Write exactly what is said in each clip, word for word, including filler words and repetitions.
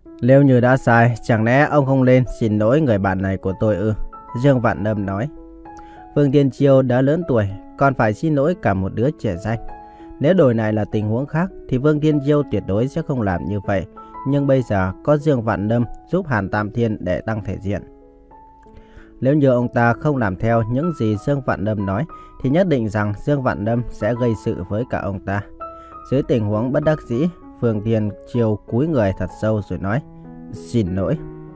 Nếu như đã sai, chẳng lẽ ông không lên xin lỗi người bạn này của tôi ư? Dương Vạn Lâm nói. Vương Thiên Chiêu đã lớn tuổi, còn phải xin lỗi cả một đứa trẻ danh. Nếu đổi này là tình huống khác thì Vương Thiên Chiêu tuyệt đối sẽ không làm như vậy. Nhưng bây giờ có Dương Vạn Lâm giúp Hàn Tam Thiên để tăng thể diện. Nếu như ông ta không làm theo những gì Dương Vạn Lâm nói thì nhất định rằng Dương Vạn Lâm sẽ gây sự với cả ông ta. Dưới tình huống bất đắc dĩ, Vương Thiên Chiêu cúi người thật sâu rồi nói: Xin lỗi.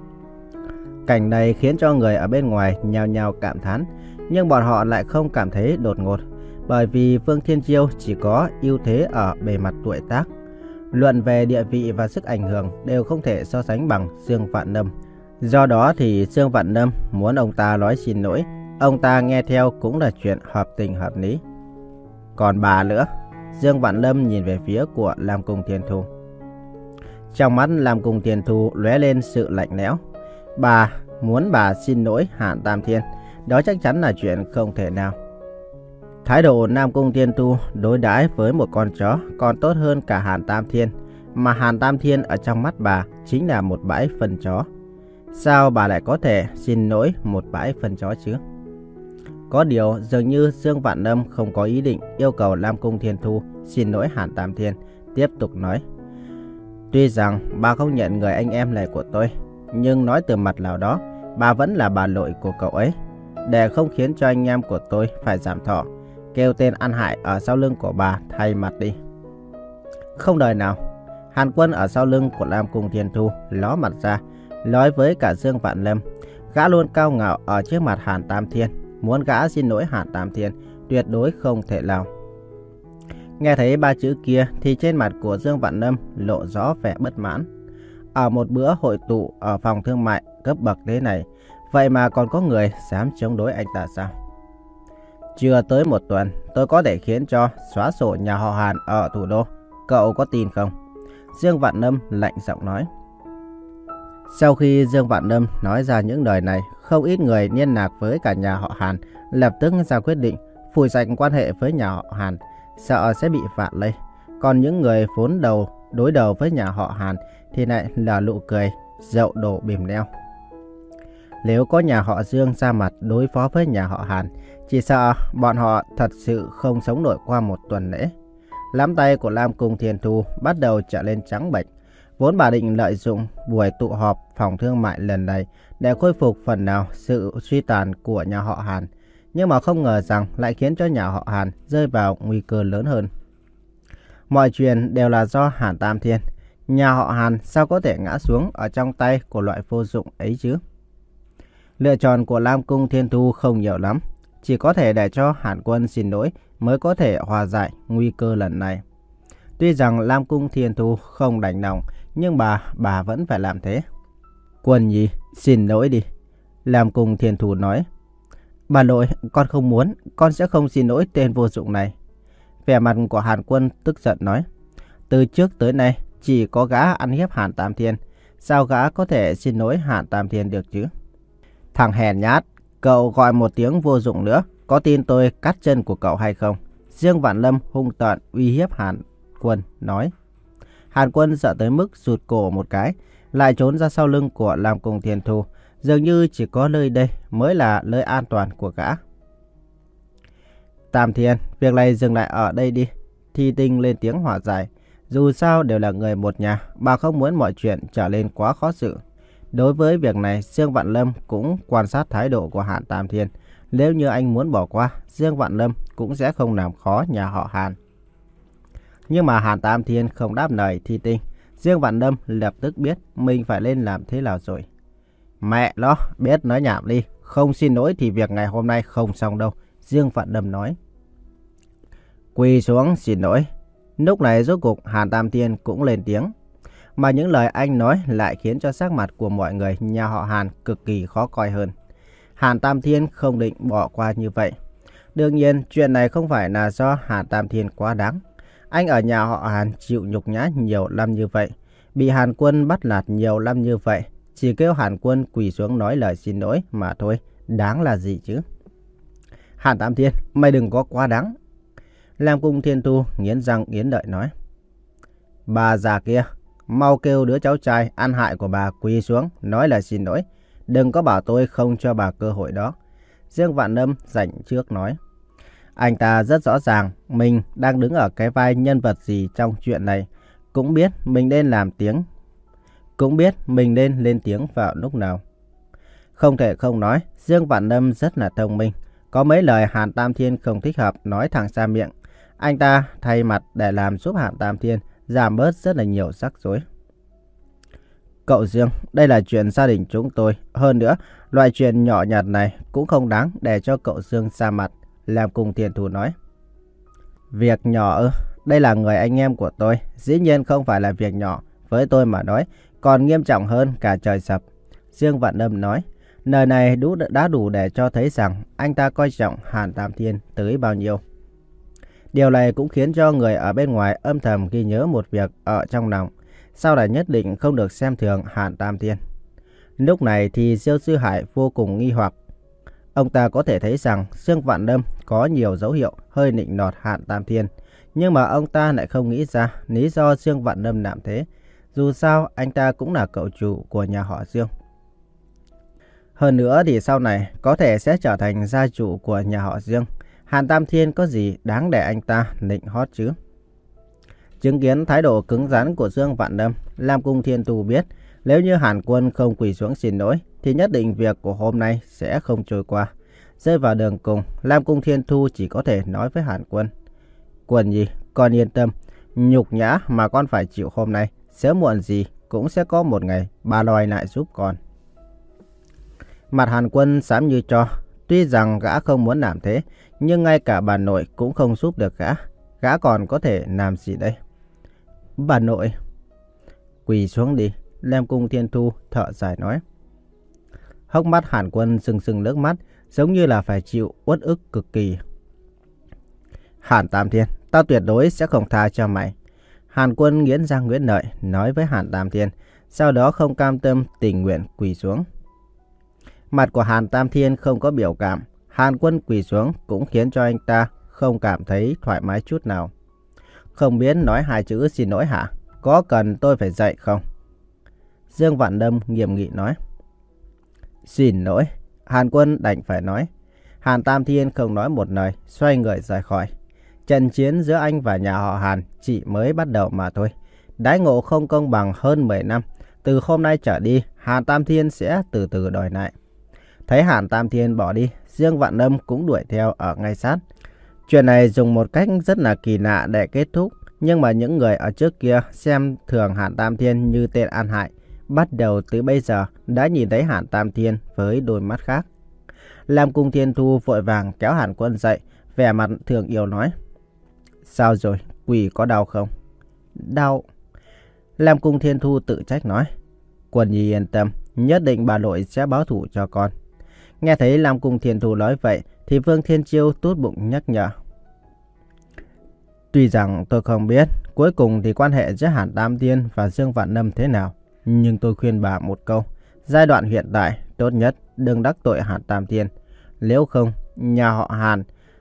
Cảnh này khiến cho người ở bên ngoài nhao nhao cảm thán, nhưng bọn họ lại không cảm thấy đột ngột, bởi vì Vương Thiên Chiêu chỉ có ưu thế ở bề mặt tuổi tác. Luận về địa vị và sức ảnh hưởng đều không thể so sánh bằng Dương Vạn Lâm. Do đó thì Dương Vạn Lâm muốn ông ta nói xin lỗi, ông ta nghe theo cũng là chuyện hợp tình hợp lý. Còn bà nữa, Dương Vạn Lâm nhìn về phía của Lam Cung Thiên Thu. Trong mắt Lam Cung Thiên Thu lóe lên sự lạnh lẽo. Bà muốn bà xin lỗi Hàn Tam Thiên, đó chắc chắn là chuyện không thể nào. Thái độ Nam Cung Thiên Thu đối đãi với một con chó còn tốt hơn cả Hàn Tam Thiên, mà Hàn Tam Thiên ở trong mắt bà chính là một bãi phân chó. Sao bà lại có thể xin lỗi một bãi phân chó chứ? Có điều dường như Dương Vạn Lâm không có ý định yêu cầu Lam Cung Thiên Thu xin lỗi Hàn Tam Thiên, tiếp tục nói: Tuy rằng bà không nhận người anh em này của tôi, nhưng nói từ mặt nào đó, bà vẫn là bà nội của cậu ấy. Để không khiến cho anh em của tôi phải giảm thọ, kêu tên ăn hại ở sau lưng của bà thay mặt đi. Không đời nào. Hàn Quân ở sau lưng của Lam Cung Thiên Thu ló mặt ra, nói với cả Dương Vạn Lâm. Gã luôn cao ngạo ở trước mặt Hàn Tam Thiên, muốn gã xin lỗi Hàn Tam Thiên tuyệt đối không thể nào. Nghe thấy ba chữ kia thì trên mặt của Dương Vạn Lâm lộ rõ vẻ bất mãn. Ở một bữa hội tụ ở phòng thương mại cấp bậc thế này, vậy mà còn có người dám chống đối anh ta sao? Chưa tới một tuần, tôi có thể khiến cho xóa sổ nhà họ Hàn ở thủ đô. Cậu có tin không? Dương Vạn Lâm lạnh giọng nói. Sau khi Dương Vạn Lâm nói ra những lời này, không ít người liên lạc với cả nhà họ Hàn lập tức ra quyết định phủi sạch quan hệ với nhà họ Hàn, sợ sẽ bị vạ lây. Còn những người vốn đầu đối đầu với nhà họ Hàn thì lại là nụ cười, dậu đổ bìm leo. Nếu có nhà họ Dương ra mặt đối phó với nhà họ Hàn, chỉ sợ bọn họ thật sự không sống nổi qua một tuần lễ. Nắm tay của Lam Cung Thiên Thu bắt đầu trở lên trắng bệch. Vốn bà định lợi dụng buổi tụ họp phòng thương mại lần này để khôi phục phần nào sự suy tàn của nhà họ Hàn, nhưng mà không ngờ rằng lại khiến cho nhà họ Hàn rơi vào nguy cơ lớn hơn. Mọi chuyện đều là do Hàn Tam Thiên. Nhà họ Hàn sao có thể ngã xuống ở trong tay của loại vô dụng ấy chứ? Lựa chọn của Lam Cung Thiên Thu không nhiều lắm, chỉ có thể để cho Hàn Quân xin lỗi mới có thể hòa giải nguy cơ lần này. Tuy rằng Lam Cung Thiên Thu không đành lòng, nhưng bà, bà vẫn phải làm thế. Quân nhi, xin lỗi đi. Lam Cung Thiên Thu nói. Bà nội, con không muốn, con sẽ không xin lỗi tên vô dụng này. Vẻ mặt của Hàn Quân tức giận nói. Từ trước tới nay, chỉ có gã ăn hiếp Hàn Tam Thiên. Sao gã có thể xin lỗi Hàn Tam Thiên được chứ? Thằng hèn nhát, cậu gọi một tiếng vô dụng nữa, có tin tôi cắt chân của cậu hay không? Dương Vạn Lâm hung tợn uy hiếp Hàn Quân nói. Hàn Quân sợ tới mức rụt cổ một cái, lại trốn ra sau lưng của Lam Cung Thiên Thu. Dường như chỉ có nơi đây mới là nơi an toàn của gã. Tam Thiên, việc này dừng lại ở đây đi. Thi Tinh lên tiếng hòa giải. Dù sao đều là người một nhà, bà không muốn mọi chuyện trở nên quá khó xử. Đối với việc này, Dương Vạn Lâm cũng quan sát thái độ của Hàn Tam Thiên. Nếu như anh muốn bỏ qua, Dương Vạn Lâm cũng sẽ không làm khó nhà họ Hàn. Nhưng mà Hàn Tam Thiên không đáp lời Thi Tinh. Dương Vạn Lâm lập tức biết mình phải lên làm thế nào rồi. Mẹ nó, biết nói nhảm đi. Không xin lỗi thì việc ngày hôm nay không xong đâu. Dương Vạn Lâm nói. Quỳ xuống xin lỗi. Lúc này rốt cục Hàn Tam Thiên cũng lên tiếng. Mà những lời anh nói lại khiến cho sắc mặt của mọi người nhà họ Hàn cực kỳ khó coi hơn. Hàn Tam Thiên không định bỏ qua như vậy. Đương nhiên chuyện này không phải là do Hàn Tam Thiên quá đáng. Anh ở nhà họ Hàn chịu nhục nhã nhiều năm như vậy, bị Hàn Quân bắt nạt nhiều năm như vậy, chỉ kêu Hàn Quân quỳ xuống nói lời xin lỗi mà thôi, đáng là gì chứ? Hàn Tam Thiên, mày đừng có quá đáng. Lam Cung Thiên Thu nghiến răng nghiến lợi nói. Bà già kia, mau kêu đứa cháu trai ăn hại của bà quỳ xuống, nói lời xin lỗi. Đừng có bảo tôi không cho bà cơ hội đó. Dương Vạn Lâm dành trước nói. Anh ta rất rõ ràng mình đang đứng ở cái vai nhân vật gì trong chuyện này. Cũng biết mình nên làm tiếng. Cũng biết mình nên lên tiếng vào lúc nào. Không thể không nói, Dương Vạn Lâm rất là thông minh. Có mấy lời Hàn Tam Thiên không thích hợp nói thẳng ra miệng. Anh ta thay mặt để làm giúp Hàn Tam Thiên giảm bớt rất là nhiều rắc rối. Cậu Dương, đây là chuyện gia đình chúng tôi. Hơn nữa, loại chuyện nhỏ nhặt này cũng không đáng để cho cậu Dương ra mặt. Lam Cung Thiên Thu nói. Việc nhỏ ư? Đây là người anh em của tôi. Dĩ nhiên không phải là việc nhỏ. Với tôi mà nói, còn nghiêm trọng hơn cả trời sập. Dương Vạn Lâm nói. Lời này đủ, đã đủ để cho thấy rằng anh ta coi trọng Hàn Tam Thiên tới bao nhiêu. Điều này cũng khiến cho người ở bên ngoài âm thầm ghi nhớ một việc ở trong lòng. Sau này nhất định không được xem thường Hàn Tam Thiên. Lúc này thì Diêu Sư Hải vô cùng nghi hoặc. Ông ta có thể thấy rằng Dương Vạn Lâm có nhiều dấu hiệu hơi nịnh nọt Hàn Tam Thiên. Nhưng mà ông ta lại không nghĩ ra lý do Dương Vạn Lâm làm thế. Dù sao anh ta cũng là cậu chủ của nhà họ Dương. Hơn nữa thì sau này có thể sẽ trở thành gia chủ của nhà họ Dương. Hàn Tam Thiên có gì đáng để anh ta nịnh hót chứ? Chứng kiến thái độ cứng rắn của Dương Vạn Lâm, Lam Cung Thiên Thu biết nếu như Hàn Quân không quỳ xuống xin lỗi thì nhất định việc của hôm nay sẽ không trôi qua. Rơi vào đường cùng, Lam Cung Thiên Thu chỉ có thể nói với Hàn Quân. Quân nhi, con yên tâm, nhục nhã mà con phải chịu hôm nay, sớm muộn gì cũng sẽ có một ngày bà lòi lại giúp con. Mặt Hàn Quân xám như tro. Tuy rằng gã không muốn làm thế, nhưng ngay cả bà nội cũng không giúp được gã. Gã còn có thể làm gì đây? Bà nội. Quỳ xuống đi. Lam Cung Thiên Thu thở dài nói. Hốc mắt Hàn Quân sưng sưng nước mắt, giống như là phải chịu uất ức cực kỳ. Hàn Tam Thiên, tao tuyệt đối sẽ không tha cho mày. Hàn Quân nghiến răng nghiến lợi nói với Hàn Tam Thiên, sau đó không cam tâm tình nguyện quỳ xuống. Mặt của Hàn Tam Thiên không có biểu cảm. Hàn Quân quỳ xuống cũng khiến cho anh ta không cảm thấy thoải mái chút nào. Không biết nói hai chữ xin lỗi hả? Có cần tôi phải dạy không? Dương Vạn Lâm nghiêm nghị nói. Xin lỗi. Hàn Quân đành phải nói. Hàn Tam Thiên không nói một lời, xoay người rời khỏi. Trận chiến giữa anh và nhà họ Hàn chỉ mới bắt đầu mà thôi. Đãi ngộ không công bằng hơn mười năm. Từ hôm nay trở đi, Hàn Tam Thiên sẽ từ từ đòi lại. Thấy Hàn Tam Thiên bỏ đi, Dương Vạn Lâm cũng đuổi theo ở ngay sát. Chuyện này dùng một cách rất là kỳ lạ để kết thúc. Nhưng mà những người ở trước kia xem thường Hàn Tam Thiên như tên ăn hại, bắt đầu từ bây giờ đã nhìn thấy Hàn Tam Thiên với đôi mắt khác. Lam Cung Thiên Thu vội vàng kéo Hàn Quân dậy, vẻ mặt thường yêu nói. Sao rồi, quỷ có đau không? Đau. Lam Cung Thiên Thu tự trách nói. Quân nhi yên tâm, nhất định bà nội sẽ báo thù cho con. Nghe thấy Lam Cung Thiên Thu nói vậy thì Vương Thiên Chiêu tốt bụng nhắc nhở. Tuy rằng tôi không biết cuối cùng thì quan hệ giữa Hàn Tam Thiên và Dương Vạn Lâm thế nào, nhưng tôi khuyên bà một câu. Giai đoạn hiện tại tốt nhất đừng đắc tội Hàn Tam Thiên. Nếu không nhà họ Hàn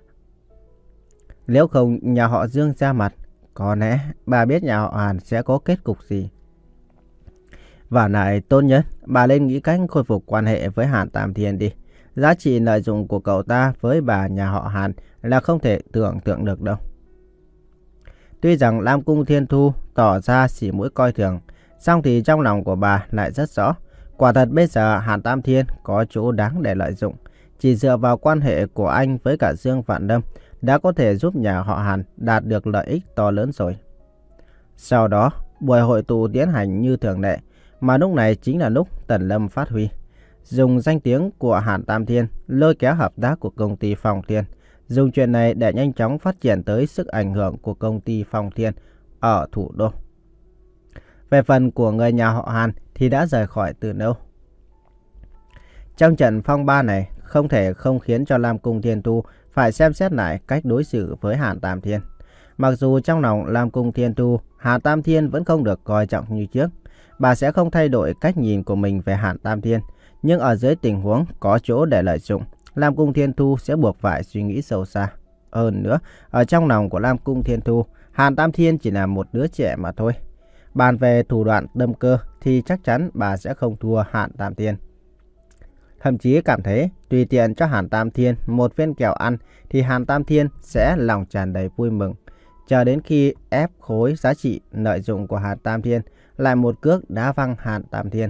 Nếu không nhà họ Dương ra mặt, có lẽ bà biết nhà họ Hàn sẽ có kết cục gì. Và lại tốt nhất bà nên nghĩ cách khôi phục quan hệ với Hàn Tam Thiên đi. Giá trị lợi dụng của cậu ta với bà nhà họ Hàn là không thể tưởng tượng được đâu. Tuy rằng Lam Cung Thiên Thu tỏ ra xỉ mũi coi thường, song thì trong lòng của bà lại rất rõ. Quả thật bây giờ Hàn Tam Thiên có chỗ đáng để lợi dụng. Chỉ dựa vào quan hệ của anh với cả Dương Vạn Lâm đã có thể giúp nhà họ Hàn đạt được lợi ích to lớn rồi. Sau đó, buổi hội tụ tiến hành như thường lệ, mà lúc này chính là lúc Tần Lâm phát huy. Dùng danh tiếng của Hàn Tam Thiên lôi kéo hợp tác của công ty Phong Thiên. Dùng chuyện này để nhanh chóng phát triển tới sức ảnh hưởng của công ty Phong Thiên ở thủ đô. Về phần của người nhà họ Hàn thì đã rời khỏi từ lâu. Trong trận phong ba này không thể không khiến cho Lam Cung Thiên Thu phải xem xét lại cách đối xử với Hàn Tam Thiên. Mặc dù trong lòng Lam Cung Thiên Thu, Hàn Tam Thiên vẫn không được coi trọng như trước. Bà sẽ không thay đổi cách nhìn của mình về Hàn Tam Thiên. Nhưng ở dưới tình huống có chỗ để lợi dụng, Lam Cung Thiên Thu sẽ buộc phải suy nghĩ sâu xa. Hơn nữa, ở trong lòng của Lam Cung Thiên Thu, Hàn Tam Thiên chỉ là một đứa trẻ mà thôi. Bàn về thủ đoạn đâm cơ thì chắc chắn bà sẽ không thua Hàn Tam Thiên. Thậm chí cảm thấy tùy tiện cho Hàn Tam Thiên một viên kẹo ăn thì Hàn Tam Thiên sẽ lòng tràn đầy vui mừng. Chờ đến khi ép khối giá trị lợi dụng của Hàn Tam Thiên, lại một cước đá văng Hàn Tam Thiên.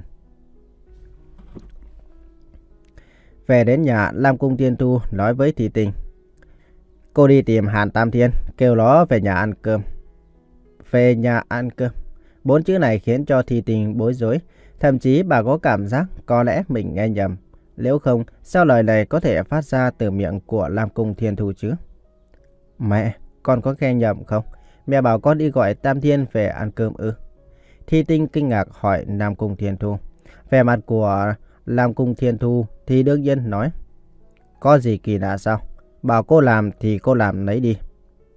Về đến nhà, Lam Cung Thiên Thu nói với Thi Tinh. Cô đi tìm Hàn Tam Thiên, kêu nó về nhà ăn cơm. Về nhà ăn cơm. Bốn chữ này khiến cho Thi Tinh bối rối. Thậm chí bà có cảm giác có lẽ mình nghe nhầm. Nếu không, sao lời này có thể phát ra từ miệng của Lam Cung Thiên Thu chứ? Mẹ, con có nghe nhầm không? Mẹ bảo con đi gọi Tam Thiên về ăn cơm ư? Thi Tinh kinh ngạc hỏi Lam Cung Thiên Thu. Vẻ mặt của Lam Cung Thiên Thu thì đương nhiên nói. Có gì kỳ lạ sao? Bảo cô làm thì cô làm lấy đi.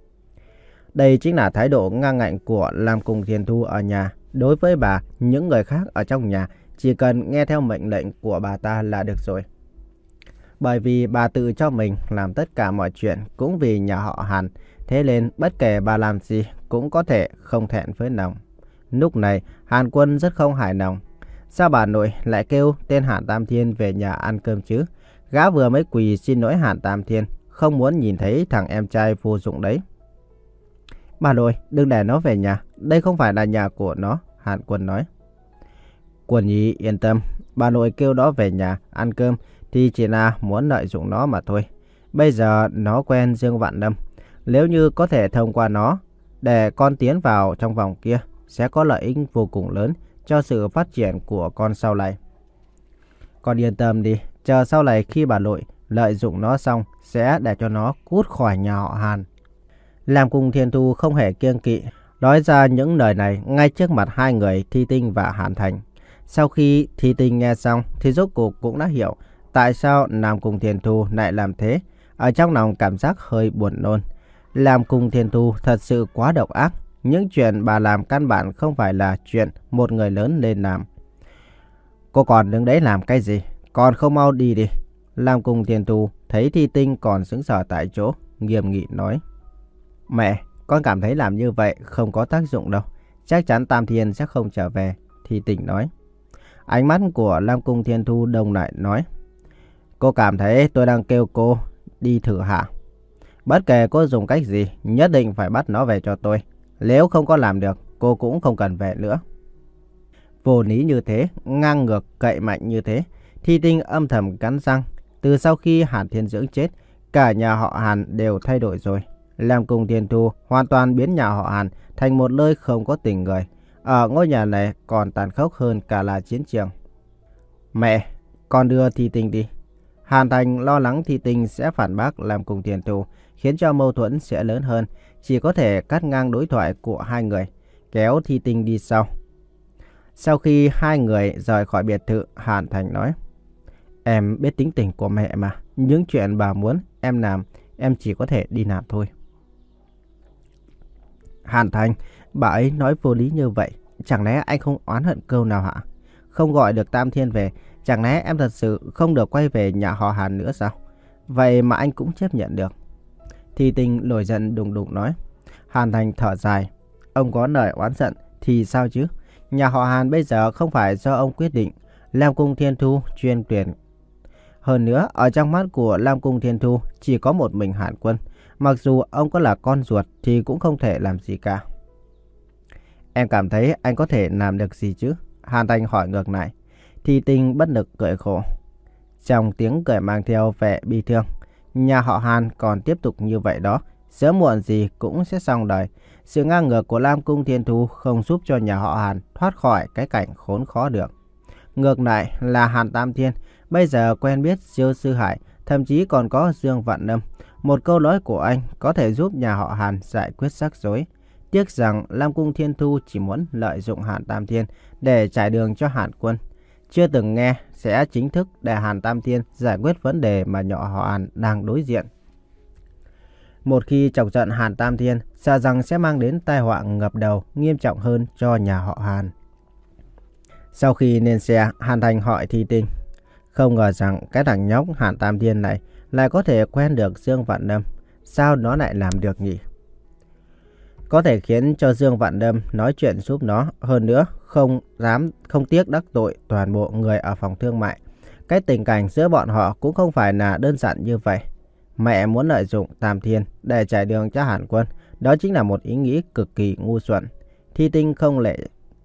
Đây chính là thái độ ngang ngạnh của Lam Cung Thiên Thu ở nhà. Đối với bà, những người khác ở trong nhà chỉ cần nghe theo mệnh lệnh của bà ta là được rồi. Bởi vì bà tự cho mình làm tất cả mọi chuyện cũng vì nhà họ Hàn. Thế nên bất kể bà làm gì cũng có thể không thẹn với lòng. Lúc này Hàn Quân rất không hài lòng. Sao bà nội lại kêu tên Hàn Tam Thiên về nhà ăn cơm chứ? Gã vừa mới quỳ xin lỗi Hàn Tam Thiên, không muốn nhìn thấy thằng em trai vô dụng đấy. Bà nội, đừng để nó về nhà, đây không phải là nhà của nó, Hàn Quân nói. Quân Nhi yên tâm, bà nội kêu nó về nhà ăn cơm thì chỉ là muốn lợi dụng nó mà thôi. Bây giờ nó quen Dương Vạn Lâm, nếu như có thể thông qua nó để con tiến vào trong vòng kia, sẽ có lợi ích vô cùng lớn cho sự phát triển của con sau này. Con yên tâm đi, chờ sau này khi bà nội lợi dụng nó xong, sẽ để cho nó cút khỏi nhà họ Hàn. Lam Cung Thiên Thu không hề kiêng kỵ, nói ra những lời này ngay trước mặt hai người Thi Tinh và Hàn Thành. Sau khi Thi Tinh nghe xong thì rốt cuộc cũng đã hiểu tại sao Lam Cung Thiên Thu lại làm thế. Ở trong lòng cảm giác hơi buồn nôn. Lam Cung Thiên Thu thật sự quá độc ác. Những chuyện bà làm căn bản không phải là chuyện một người lớn nên làm. Cô còn đứng đấy làm cái gì? Còn không mau đi đi. Lam Cung Thiên Thu thấy Thi Tinh còn sững sờ tại chỗ, nghiêm nghị nói. Mẹ, con cảm thấy làm như vậy không có tác dụng đâu. Chắc chắn Tam Thiên sẽ không trở về, Thi Tinh nói. Ánh mắt của Lam Cung Thiên Thu đông lại nói. Cô cảm thấy tôi đang kêu cô đi thử hả? Bất kể cô dùng cách gì, nhất định phải bắt nó về cho tôi. Nếu không có làm được, cô cũng không cần về nữa. Vô lý như thế, ngang ngược cậy mạnh như thế, Thi Tinh âm thầm cắn răng. Từ sau khi Hàn Thiên Dưỡng chết, cả nhà họ Hàn đều thay đổi rồi. Lam Cung Thiên Thu hoàn toàn biến nhà họ Hàn thành một nơi không có tình người. Ở ngôi nhà này còn tàn khốc hơn cả là chiến trường. Mẹ, con đưa Thi Tinh đi. Hàn Thành lo lắng Thi Tinh sẽ phản bác Lam Cung Thiên Thu, khiến cho mâu thuẫn sẽ lớn hơn. Chỉ có thể cắt ngang đối thoại của hai người, kéo Thi Tinh đi sau. Sau khi hai người rời khỏi biệt thự, Hàn Thành nói. Em biết tính tình của mẹ mà. Những chuyện bà muốn em làm, em chỉ có thể đi làm thôi. Hàn Thành, bà ấy nói vô lý như vậy. Chẳng lẽ anh không oán hận câu nào hả? Không gọi được Tam Thiên về, chẳng lẽ em thật sự không được quay về nhà họ Hàn nữa sao? Vậy mà anh cũng chấp nhận được. Thi Tinh nổi giận đùng đùng nói. Hàn Thành thở dài. Ông có lời oán giận thì sao chứ? Nhà họ Hàn bây giờ không phải do ông quyết định. Lam Cung Thiên Thu chuyên tuyển. Hơn nữa, ở trong mắt của Lam Cung Thiên Thu chỉ có một mình Hàn Quân. Mặc dù ông có là con ruột thì cũng không thể làm gì cả. Em cảm thấy anh có thể làm được gì chứ? Hàn Thành hỏi ngược lại. Thi Tinh bất lực cười khổ. Trong tiếng cười mang theo vẻ bi thương. Nhà họ Hàn còn tiếp tục như vậy đó, sớm muộn gì cũng sẽ xong đời. Sự ngang ngược của Lam Cung Thiên Thu không giúp cho nhà họ Hàn thoát khỏi cái cảnh khốn khó được. Ngược lại là Hàn Tam Thiên, bây giờ quen biết Diêu Sư Hải, thậm chí còn có Dương Vạn Lâm. Một câu nói của anh có thể giúp nhà họ Hàn giải quyết rắc rối. Tiếc rằng Lam Cung Thiên Thu chỉ muốn lợi dụng Hàn Tam Thiên để trải đường cho Hàn Quân. Chưa từng nghe sẽ chính thức để Hàn Tam Thiên giải quyết vấn đề mà nhà họ Hàn đang đối diện. Một khi chọc giận Hàn Tam Thiên, sợ rằng sẽ mang đến tai họa ngập đầu nghiêm trọng hơn cho nhà họ Hàn. Sau khi lên xe, Hàn Thành hỏi Thi Tinh. Không ngờ rằng cái thằng nhóc Hàn Tam Thiên này lại có thể quen được Dương Vạn Lâm. Sao nó lại làm được nhỉ? có thể khiến cho Dương Vạn Đâm nói chuyện giúp nó, hơn nữa không dám không tiếc đắc tội toàn bộ người ở phòng thương mại. Cái tình cảnh giữa bọn họ cũng không phải là đơn giản như vậy. Mẹ muốn lợi dụng Tam Thiên để trải đường cho Hàn Quân, đó chính là một ý nghĩ cực kỳ ngu xuẩn. Thi Tinh không lệ